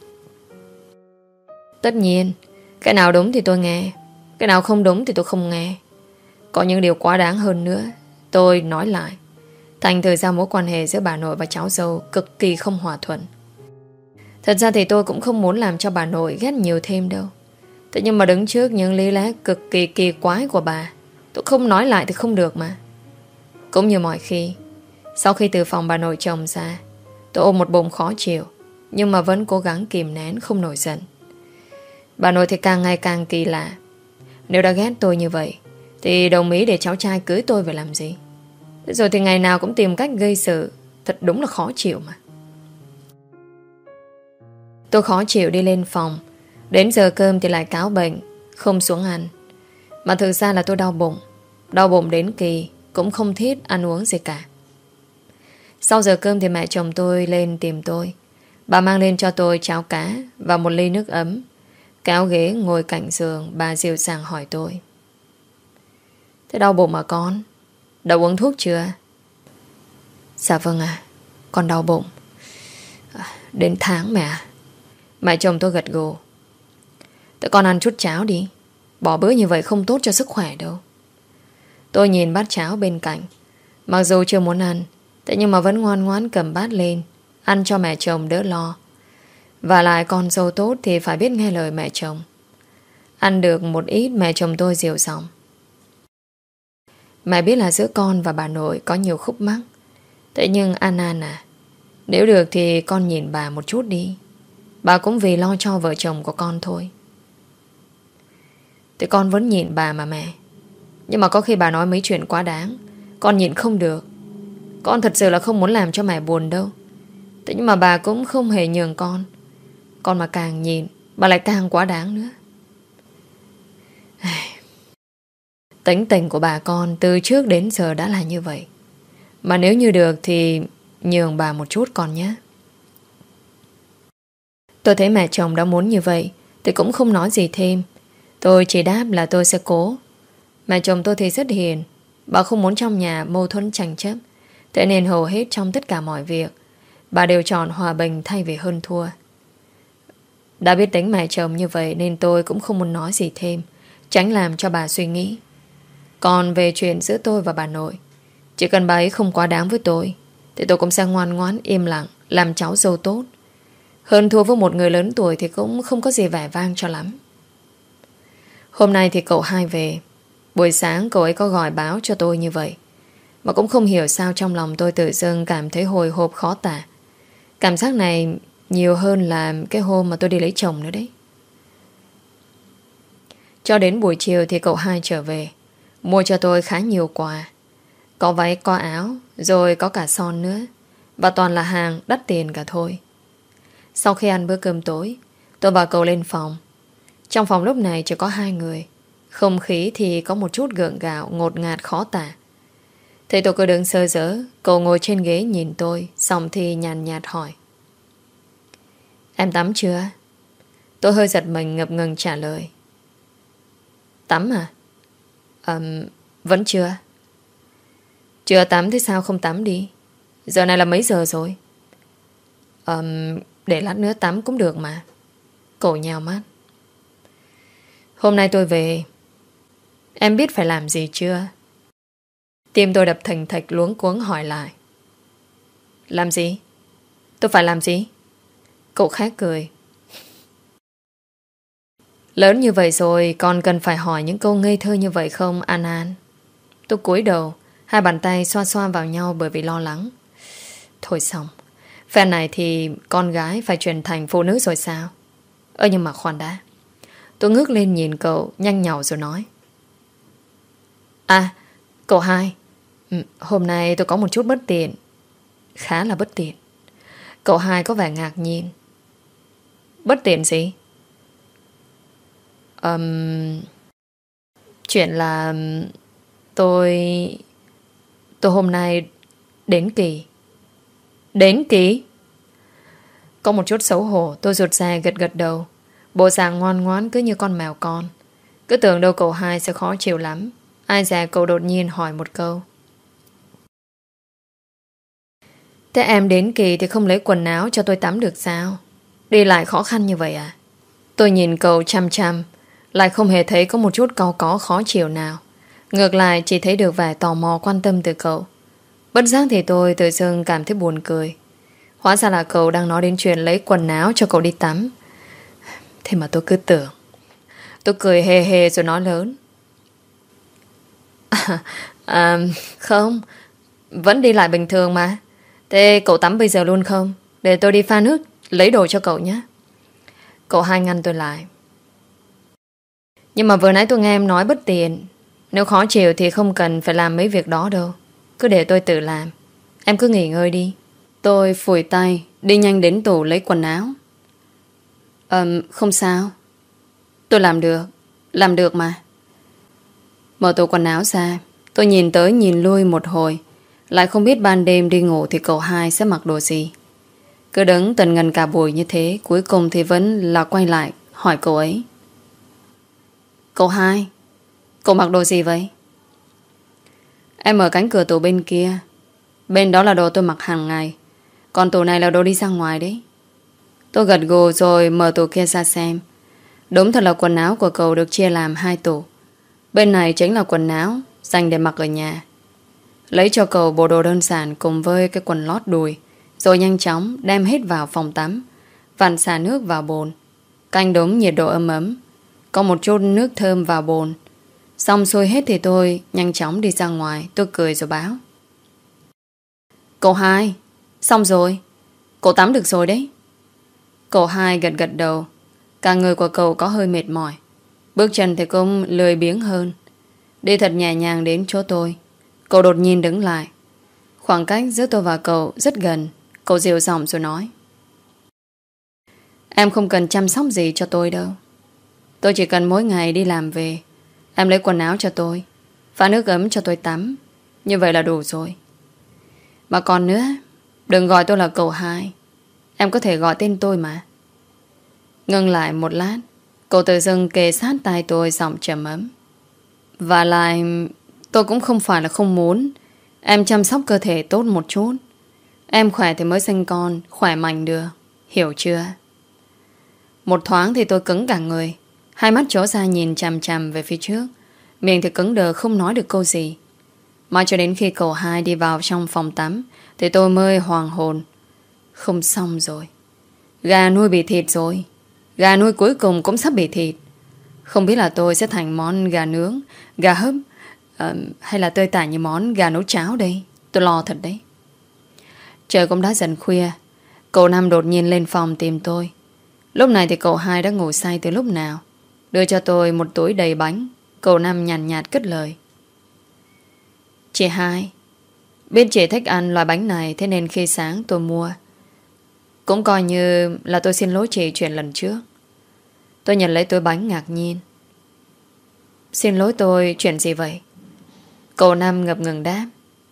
Tất nhiên, cái nào đúng thì tôi nghe, cái nào không đúng thì tôi không nghe. Có những điều quá đáng hơn nữa, tôi nói lại. Thành thử ra mối quan hệ giữa bà nội và cháu dâu cực kỳ không hòa thuận. Thật ra thì tôi cũng không muốn làm cho bà nội ghét nhiều thêm đâu. Thế nhưng mà đứng trước những lý lẽ cực kỳ kỳ quái của bà, tôi không nói lại thì không được mà. Cũng như mọi khi, sau khi từ phòng bà nội chồng ra, tôi ôm một bụng khó chịu, nhưng mà vẫn cố gắng kìm nén không nổi giận. Bà nội thì càng ngày càng kỳ lạ. Nếu đã ghét tôi như vậy thì đồng ý để cháu trai cưới tôi về làm gì? Rồi thì ngày nào cũng tìm cách gây sự. Thật đúng là khó chịu mà. Tôi khó chịu đi lên phòng. Đến giờ cơm thì lại cáo bệnh, không xuống ăn. Mà thực ra là tôi đau bụng. Đau bụng đến kỳ cũng không thiết ăn uống gì cả. Sau giờ cơm thì mẹ chồng tôi lên tìm tôi. Bà mang lên cho tôi cháo cá và một ly nước ấm. Kéo ghế ngồi cạnh giường, bà dịu dàng hỏi tôi: Thế đau bụng mà con? Đã uống thuốc chưa? Dạ vâng ạ, con đau bụng đến tháng mẹ. Mẹ chồng tôi gật gù: Thế con ăn chút cháo đi, bỏ bữa như vậy không tốt cho sức khỏe đâu. Tôi nhìn bát cháo bên cạnh. Mặc dù chưa muốn ăn, thế nhưng mà vẫn ngoan ngoãn cầm bát lên, ăn cho mẹ chồng đỡ lo. Và lại con dâu tốt thì phải biết nghe lời mẹ chồng. Ăn được một ít, mẹ chồng tôi dịu giọng: Mẹ biết là giữa con và bà nội có nhiều khúc mắc. Thế nhưng An An à, nếu được thì con nhìn bà một chút đi. Bà cũng vì lo cho vợ chồng của con thôi. Thì con vẫn nhìn bà mà mẹ. Nhưng mà có khi bà nói mấy chuyện quá đáng, con nhịn không được. Con thật sự là không muốn làm cho mẹ buồn đâu. Thế nhưng mà bà cũng không hề nhường con. Con mà càng nhìn, bà lại càng quá đáng nữa. Tính tình của bà con từ trước đến giờ đã là như vậy. Mà nếu như được thì nhường bà một chút con nhé. Tôi thấy mẹ chồng đã muốn như vậy thì cũng không nói gì thêm. Tôi chỉ đáp là tôi sẽ cố. Mẹ chồng tôi thì rất hiền. Bà không muốn trong nhà mâu thuẫn tranh chấp. Thế nên hầu hết trong tất cả mọi việc bà đều chọn hòa bình thay vì hơn thua. Đã biết tính mẹ chồng như vậy nên tôi cũng không muốn nói gì thêm, tránh làm cho bà suy nghĩ. Còn về chuyện giữa tôi và bà nội, chỉ cần bà ấy không quá đáng với tôi thì tôi cũng sẽ ngoan ngoãn im lặng, làm cháu dâu tốt. Hơn thua với một người lớn tuổi thì cũng không có gì vẻ vang cho lắm. Hôm nay thì cậu hai về. Buổi sáng cậu ấy có gọi báo cho tôi như vậy. Mà cũng không hiểu sao trong lòng tôi tự dưng cảm thấy hồi hộp khó tả. Cảm giác này nhiều hơn là cái hôm mà tôi đi lấy chồng nữa đấy. Cho đến buổi chiều thì cậu hai trở về, mua cho tôi khá nhiều quà. Có váy, có áo, rồi có cả son nữa. Và toàn là hàng đắt tiền cả thôi. Sau khi ăn bữa cơm tối, tôi và cậu lên phòng. Trong phòng lúc này chỉ có 2 người. Không khí thì có một chút gượng gạo, ngột ngạt khó tả. Thế tôi cứ đứng sơ dỡ. Cậu ngồi trên ghế nhìn tôi, xong thì nhàn nhạt hỏi: Em tắm chưa? Tôi hơi giật mình ngập ngừng trả lời: Tắm à? Vẫn chưa. Chưa tắm thì sao không tắm đi? Giờ này là mấy giờ rồi? Để lát nữa tắm cũng được mà. Cậu nhào mắt. Hôm nay tôi về, em biết phải làm gì chưa? Tim tôi đập thình thịch luống cuống hỏi lại: Làm gì? Tôi phải làm gì? Cậu khác cười. Lớn như vậy rồi còn cần phải hỏi những câu ngây thơ như vậy không An An? Tôi cúi đầu, hai bàn tay xoa xoa vào nhau bởi vì lo lắng. Thôi xong, phen này thì con gái phải chuyển thành phụ nữ rồi sao? Nhưng mà khoan đã. Tôi ngước lên nhìn cậu nhanh nhảu rồi nói. À, cậu hai, hôm nay tôi có một chút bất tiện. Khá là bất tiện. Cậu hai có vẻ ngạc nhiên. Bất tiện gì? Chuyện là tôi hôm nay đến kỳ. Đến kỳ? Có một chút xấu hổ. Tôi rụt rè gật gật đầu. Bộ dạng ngoan ngoãn cứ như con mèo con. Cứ tưởng đâu cậu hai sẽ khó chịu lắm. Ai dè cậu đột nhiên hỏi một câu. Thế em đến kỳ thì không lấy quần áo cho tôi tắm được sao? Đi lại khó khăn như vậy à? Tôi nhìn cậu chăm chăm, lại không hề thấy có một chút cau có khó chịu nào. Ngược lại chỉ thấy được vẻ tò mò quan tâm từ cậu. Bất giác thì tôi tự dưng cảm thấy buồn cười. Hóa ra là cậu đang nói đến chuyện lấy quần áo cho cậu đi tắm. Thế mà tôi cứ tưởng. Tôi cười hề hề rồi nói lớn. Không, vẫn đi lại bình thường mà. Thế cậu tắm bây giờ luôn không? Để tôi đi pha nước lấy đồ cho cậu nhé. Cậu hai ngăn tôi lại. Nhưng mà vừa nãy tôi nghe em nói bất tiện. Nếu khó chịu thì không cần phải làm mấy việc đó đâu. Cứ để tôi tự làm. Em cứ nghỉ ngơi đi. Tôi phủi tay, đi nhanh đến tủ lấy quần áo. Không sao. Tôi làm được mà. Mở tủ quần áo ra, tôi nhìn tới nhìn lui một hồi, lại không biết ban đêm đi ngủ thì cậu hai sẽ mặc đồ gì. Cứ đứng tần ngần cả buổi như thế, cuối cùng thì vẫn là quay lại hỏi cậu ấy. Cậu hai, cậu mặc đồ gì vậy? Em mở cánh cửa tủ bên kia. Bên đó là đồ tôi mặc hàng ngày, còn tủ này là đồ đi ra ngoài đấy. Tôi gật gù rồi mở tủ kia ra xem. Đúng thật là quần áo của cậu được chia làm 2 tủ. Bên này chính là quần áo dành để mặc ở nhà. Lấy cho cậu bộ đồ đơn giản cùng với cái quần lót đùi, rồi nhanh chóng đem hết vào phòng tắm, vặn xả nước vào bồn, canh đúng nhiệt độ ấm ấm, có một chút nước thơm vào bồn. Xong xuôi hết thì tôi nhanh chóng đi ra ngoài. Tôi cười rồi báo. Cậu hai, xong rồi. Cậu tắm được rồi đấy. Cậu hai gật gật đầu. Cả người của cậu có hơi mệt mỏi, bước chân thì cũng lười biếng hơn. Đi thật nhẹ nhàng đến chỗ tôi. Cậu đột nhiên đứng lại. Khoảng cách giữa tôi và cậu rất gần. Cậu dịu giọng rồi nói. Em không cần chăm sóc gì cho tôi đâu. Tôi chỉ cần mỗi ngày đi làm về, em lấy quần áo cho tôi, pha nước ấm cho tôi tắm. Như vậy là đủ rồi. Mà còn nữa, đừng gọi tôi là cậu hai. Em có thể gọi tên tôi mà. Ngưng lại một lát, cậu tự dưng kề sát tai tôi giọng trầm ấm. Và lại, tôi cũng không phải là không muốn em chăm sóc cơ thể tốt một chút. Em khỏe thì mới sinh con khỏe mạnh được. Hiểu chưa? Một thoáng thì tôi cứng cả người, hai mắt trố ra nhìn chằm chằm về phía trước, miệng thì cứng đờ không nói được câu gì. Mà cho đến khi cậu hai đi vào trong phòng tắm thì tôi mới hoàng hồn. Không xong rồi. Gà nuôi bị thịt rồi. Gà nuôi cuối cùng cũng sắp bị thịt. Không biết là tôi sẽ thành món gà nướng, gà hấp, hay là tơi tả như món gà nấu cháo đây. Tôi lo thật đấy. Trời cũng đã dần khuya. Cậu Năm đột nhiên lên phòng tìm tôi. Lúc này thì cậu hai đã ngủ say từ lúc nào. Đưa cho tôi một túi đầy bánh. Cậu Năm nhàn nhạt cất lời. Chị hai, biết chị thích ăn loại bánh này, thế nên khi sáng tôi mua. Cũng coi như là tôi xin lỗi chị chuyện lần trước. Tôi nhận lấy túi bánh ngạc nhiên. Xin lỗi tôi chuyện gì vậy? Cậu Năm ngập ngừng đáp.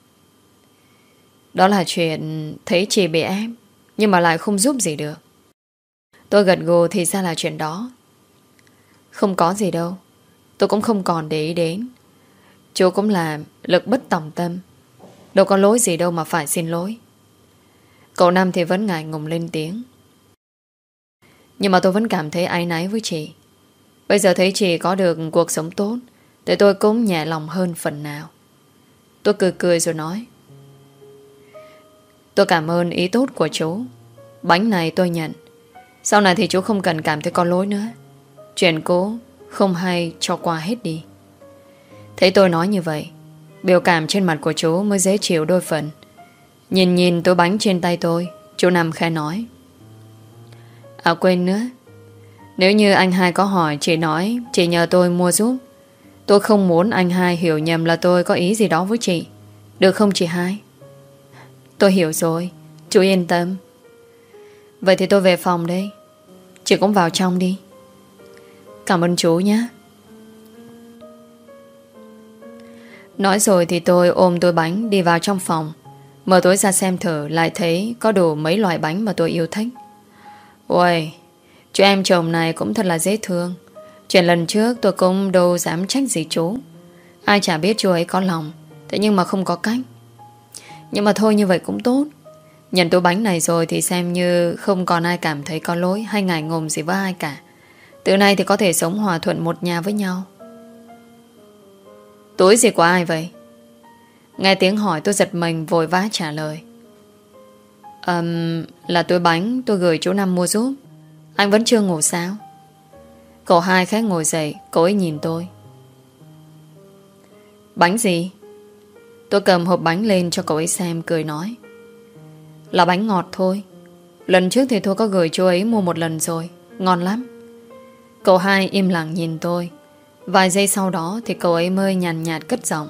Đó là chuyện thấy chị bị ép, nhưng mà lại không giúp gì được. Tôi gật gù thì ra là chuyện đó. Không có gì đâu. Tôi cũng không còn để ý đến. Chú cũng là lực bất tòng tâm. Đâu có lỗi gì đâu mà phải xin lỗi. Cậu Năm thì vẫn ngại ngùng lên tiếng. Nhưng mà tôi vẫn cảm thấy áy náy với chị. Bây giờ thấy chị có được cuộc sống tốt thì tôi cũng nhẹ lòng hơn phần nào. Tôi cười cười rồi nói. Tôi cảm ơn ý tốt của chú. Bánh này tôi nhận. Sau này thì chú không cần cảm thấy có lỗi nữa. Chuyện cũ không hay cho qua hết đi. Thấy tôi nói như vậy, biểu cảm trên mặt của chú mới dễ chịu đôi phần. Nhìn túi bánh trên tay tôi, chú Năm khẽ nói: À quên nữa, nếu như anh hai có hỏi, chị nói chị nhờ tôi mua giúp. Tôi không muốn anh hai hiểu nhầm là tôi có ý gì đó với chị. Được không chị hai? Tôi hiểu rồi, chú yên tâm. Vậy thì tôi về phòng đây. Chị cũng vào trong đi. Cảm ơn chú nhé. Nói rồi thì tôi ôm túi bánh đi vào trong phòng. Mở túi ra xem thử, lại thấy có đủ mấy loại bánh mà tôi yêu thích. Ôi, chú em chồng này cũng thật là dễ thương. Chuyện lần trước tôi cũng đâu dám trách gì chú. Ai chả biết chú ấy có lòng. Thế nhưng mà không có cách. Nhưng mà thôi, như vậy cũng tốt. Nhận túi bánh này rồi thì xem như không còn ai cảm thấy có lỗi hay ngại ngùng gì với ai cả. Từ nay thì có thể sống hòa thuận một nhà với nhau. Túi gì của ai vậy? Nghe tiếng hỏi tôi giật mình vội vã trả lời: Là túi bánh tôi gửi chú Năm mua giúp. Anh vẫn chưa ngủ sao? Cậu hai khẽ ngồi dậy, cậu ấy nhìn tôi. Bánh gì? Tôi cầm hộp bánh lên cho cậu ấy xem, cười nói: Là bánh ngọt thôi. Lần trước thì tôi có gửi chú ấy mua một lần rồi, ngon lắm. Cậu hai im lặng nhìn tôi. Vài giây sau đó thì cậu ấy mới nhàn nhạt cất giọng: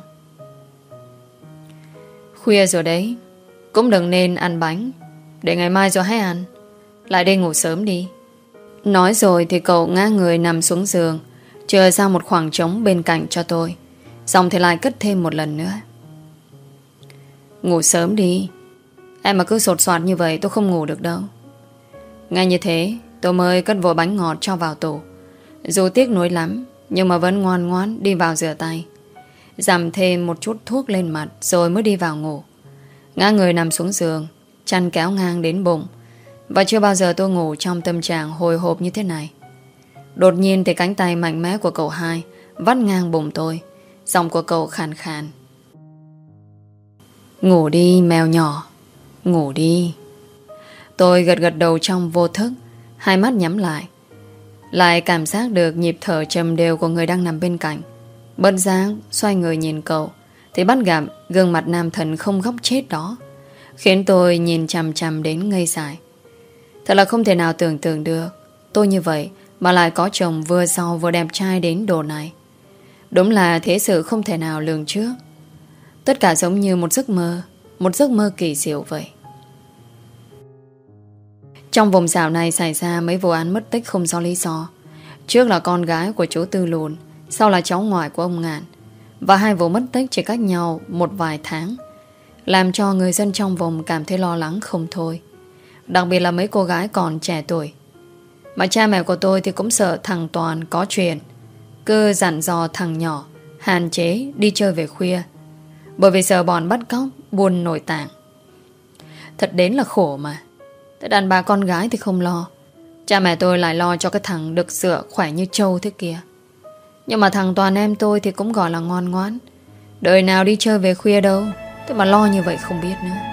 Khuya rồi đấy, cũng đừng nên ăn bánh. Để ngày mai rồi hãy ăn. Lại đây ngủ sớm đi. Nói rồi thì cậu ngã người nằm xuống giường, chờ ra một khoảng trống bên cạnh cho tôi. Xong thì lại cất thêm một lần nữa: Ngủ sớm đi. Em mà cứ sột soạt như vậy tôi không ngủ được đâu. Ngay như thế tôi mới cất vội bánh ngọt cho vào tủ. Dù tiếc nuối lắm, nhưng mà vẫn ngoan ngoãn đi vào rửa tay, dằm thêm một chút thuốc lên mặt, rồi mới đi vào ngủ. Ngã người nằm xuống giường, chăn kéo ngang đến bụng. Và chưa bao giờ tôi ngủ trong tâm trạng hồi hộp như thế này. Đột nhiên thì cánh tay mạnh mẽ của cậu hai vắt ngang bụng tôi. Giọng của cậu khàn khàn: Ngủ đi mèo nhỏ, ngủ đi. Tôi gật gật đầu trong vô thức, hai mắt nhắm lại. Lại cảm giác được nhịp thở trầm đều của người đang nằm bên cạnh. Bất giác xoay người nhìn cậu thì bắt gặp gương mặt nam thần không góc chết đó, khiến tôi nhìn chằm chằm đến ngây dại. Thật là không thể nào tưởng tượng được tôi như vậy mà lại có chồng vừa giàu vừa đẹp trai đến độ này. Đúng là thế sự không thể nào lường trước. Tất cả giống như một giấc mơ kỳ diệu vậy. Trong vùng dạo này xảy ra mấy vụ án mất tích không rõ lý do. Trước là con gái của chú Tư Lùn, sau là cháu ngoại của ông Ngạn. Và hai vụ mất tích chỉ cách nhau một vài tháng, làm cho người dân trong vùng cảm thấy lo lắng không thôi. Đặc biệt là mấy cô gái còn trẻ tuổi. Mà cha mẹ của tôi thì cũng sợ thằng Toàn có chuyện, cứ dặn dò thằng nhỏ hạn chế đi chơi về khuya, bởi vì sợ bọn bắt cóc buôn nội tạng. Thật đến là khổ mà. Thế đàn bà con gái thì không lo, cha mẹ tôi lại lo cho cái thằng đực sữa khỏe như trâu thế kia. Nhưng mà thằng Toàn em tôi thì cũng gọi là ngoan ngoãn, đời nào đi chơi về khuya đâu. Thế mà lo như vậy không biết nữa.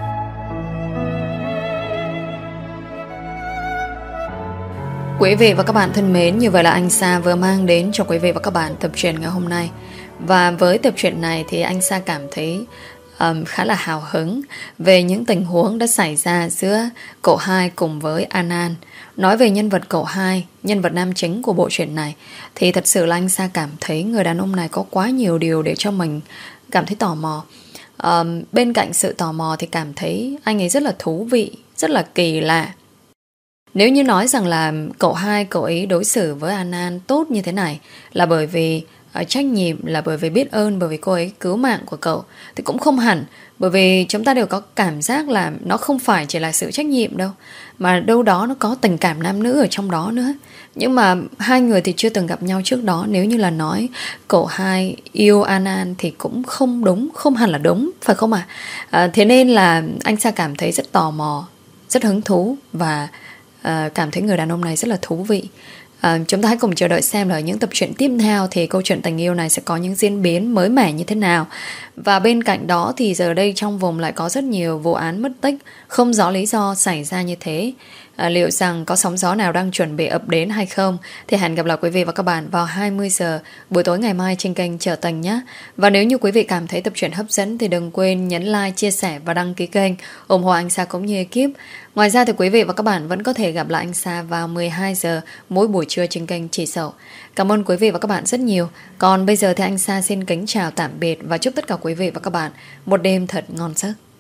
Quý vị và các bạn thân mến, như vậy là anh Sa vừa mang đến cho quý vị và các bạn tập truyện ngày hôm nay. Và với tập truyện này thì anh Sa cảm thấy khá là hào hứng về những tình huống đã xảy ra giữa cậu hai cùng với An An. Nói về nhân vật cậu hai, nhân vật nam chính của bộ truyện này, thì thật sự là anh Sa cảm thấy người đàn ông này có quá nhiều điều để cho mình cảm thấy tò mò. Bên cạnh sự tò mò thì cảm thấy anh ấy rất là thú vị, rất là kỳ lạ. Nếu như nói rằng là cậu hai, cậu ấy đối xử với An An tốt như thế này là bởi vì trách nhiệm, là bởi vì biết ơn, bởi vì cô ấy cứu mạng của cậu, thì cũng không hẳn. Bởi vì chúng ta đều có cảm giác là nó không phải chỉ là sự trách nhiệm đâu, mà đâu đó nó có tình cảm nam nữ ở trong đó nữa. Nhưng mà hai người thì chưa từng gặp nhau trước đó. Nếu như là nói cậu hai yêu An An thì cũng không đúng, không hẳn là đúng, phải không ạ? Thế nên là anh Sa cảm thấy rất tò mò, rất hứng thú và cảm thấy người đàn ông này rất là thú vị. Chúng ta hãy cùng chờ đợi xem là ở những tập truyện tiếp theo thì câu chuyện tình yêu này sẽ có những diễn biến mới mẻ như thế nào. Và bên cạnh đó thì giờ đây trong vùng lại có rất nhiều vụ án mất tích không rõ lý do xảy ra như thế. Liệu rằng có sóng gió nào đang chuẩn bị ập đến hay không? Thì hẹn gặp lại quý vị và các bạn vào 20 giờ buổi tối ngày mai trên kênh Trở Tình nhé. Và nếu như quý vị cảm thấy tập truyện hấp dẫn thì đừng quên nhấn like, chia sẻ và đăng ký kênh ủng hộ anh Sa cũng như ekip. Ngoài ra thì quý vị và các bạn vẫn có thể gặp lại anh Sa vào 12 giờ mỗi buổi trưa trên kênh Chỉ Sậu. Cảm ơn quý vị và các bạn rất nhiều. Còn bây giờ thì anh Sa xin kính chào tạm biệt và chúc tất cả quý vị và các bạn một đêm thật ngon giấc.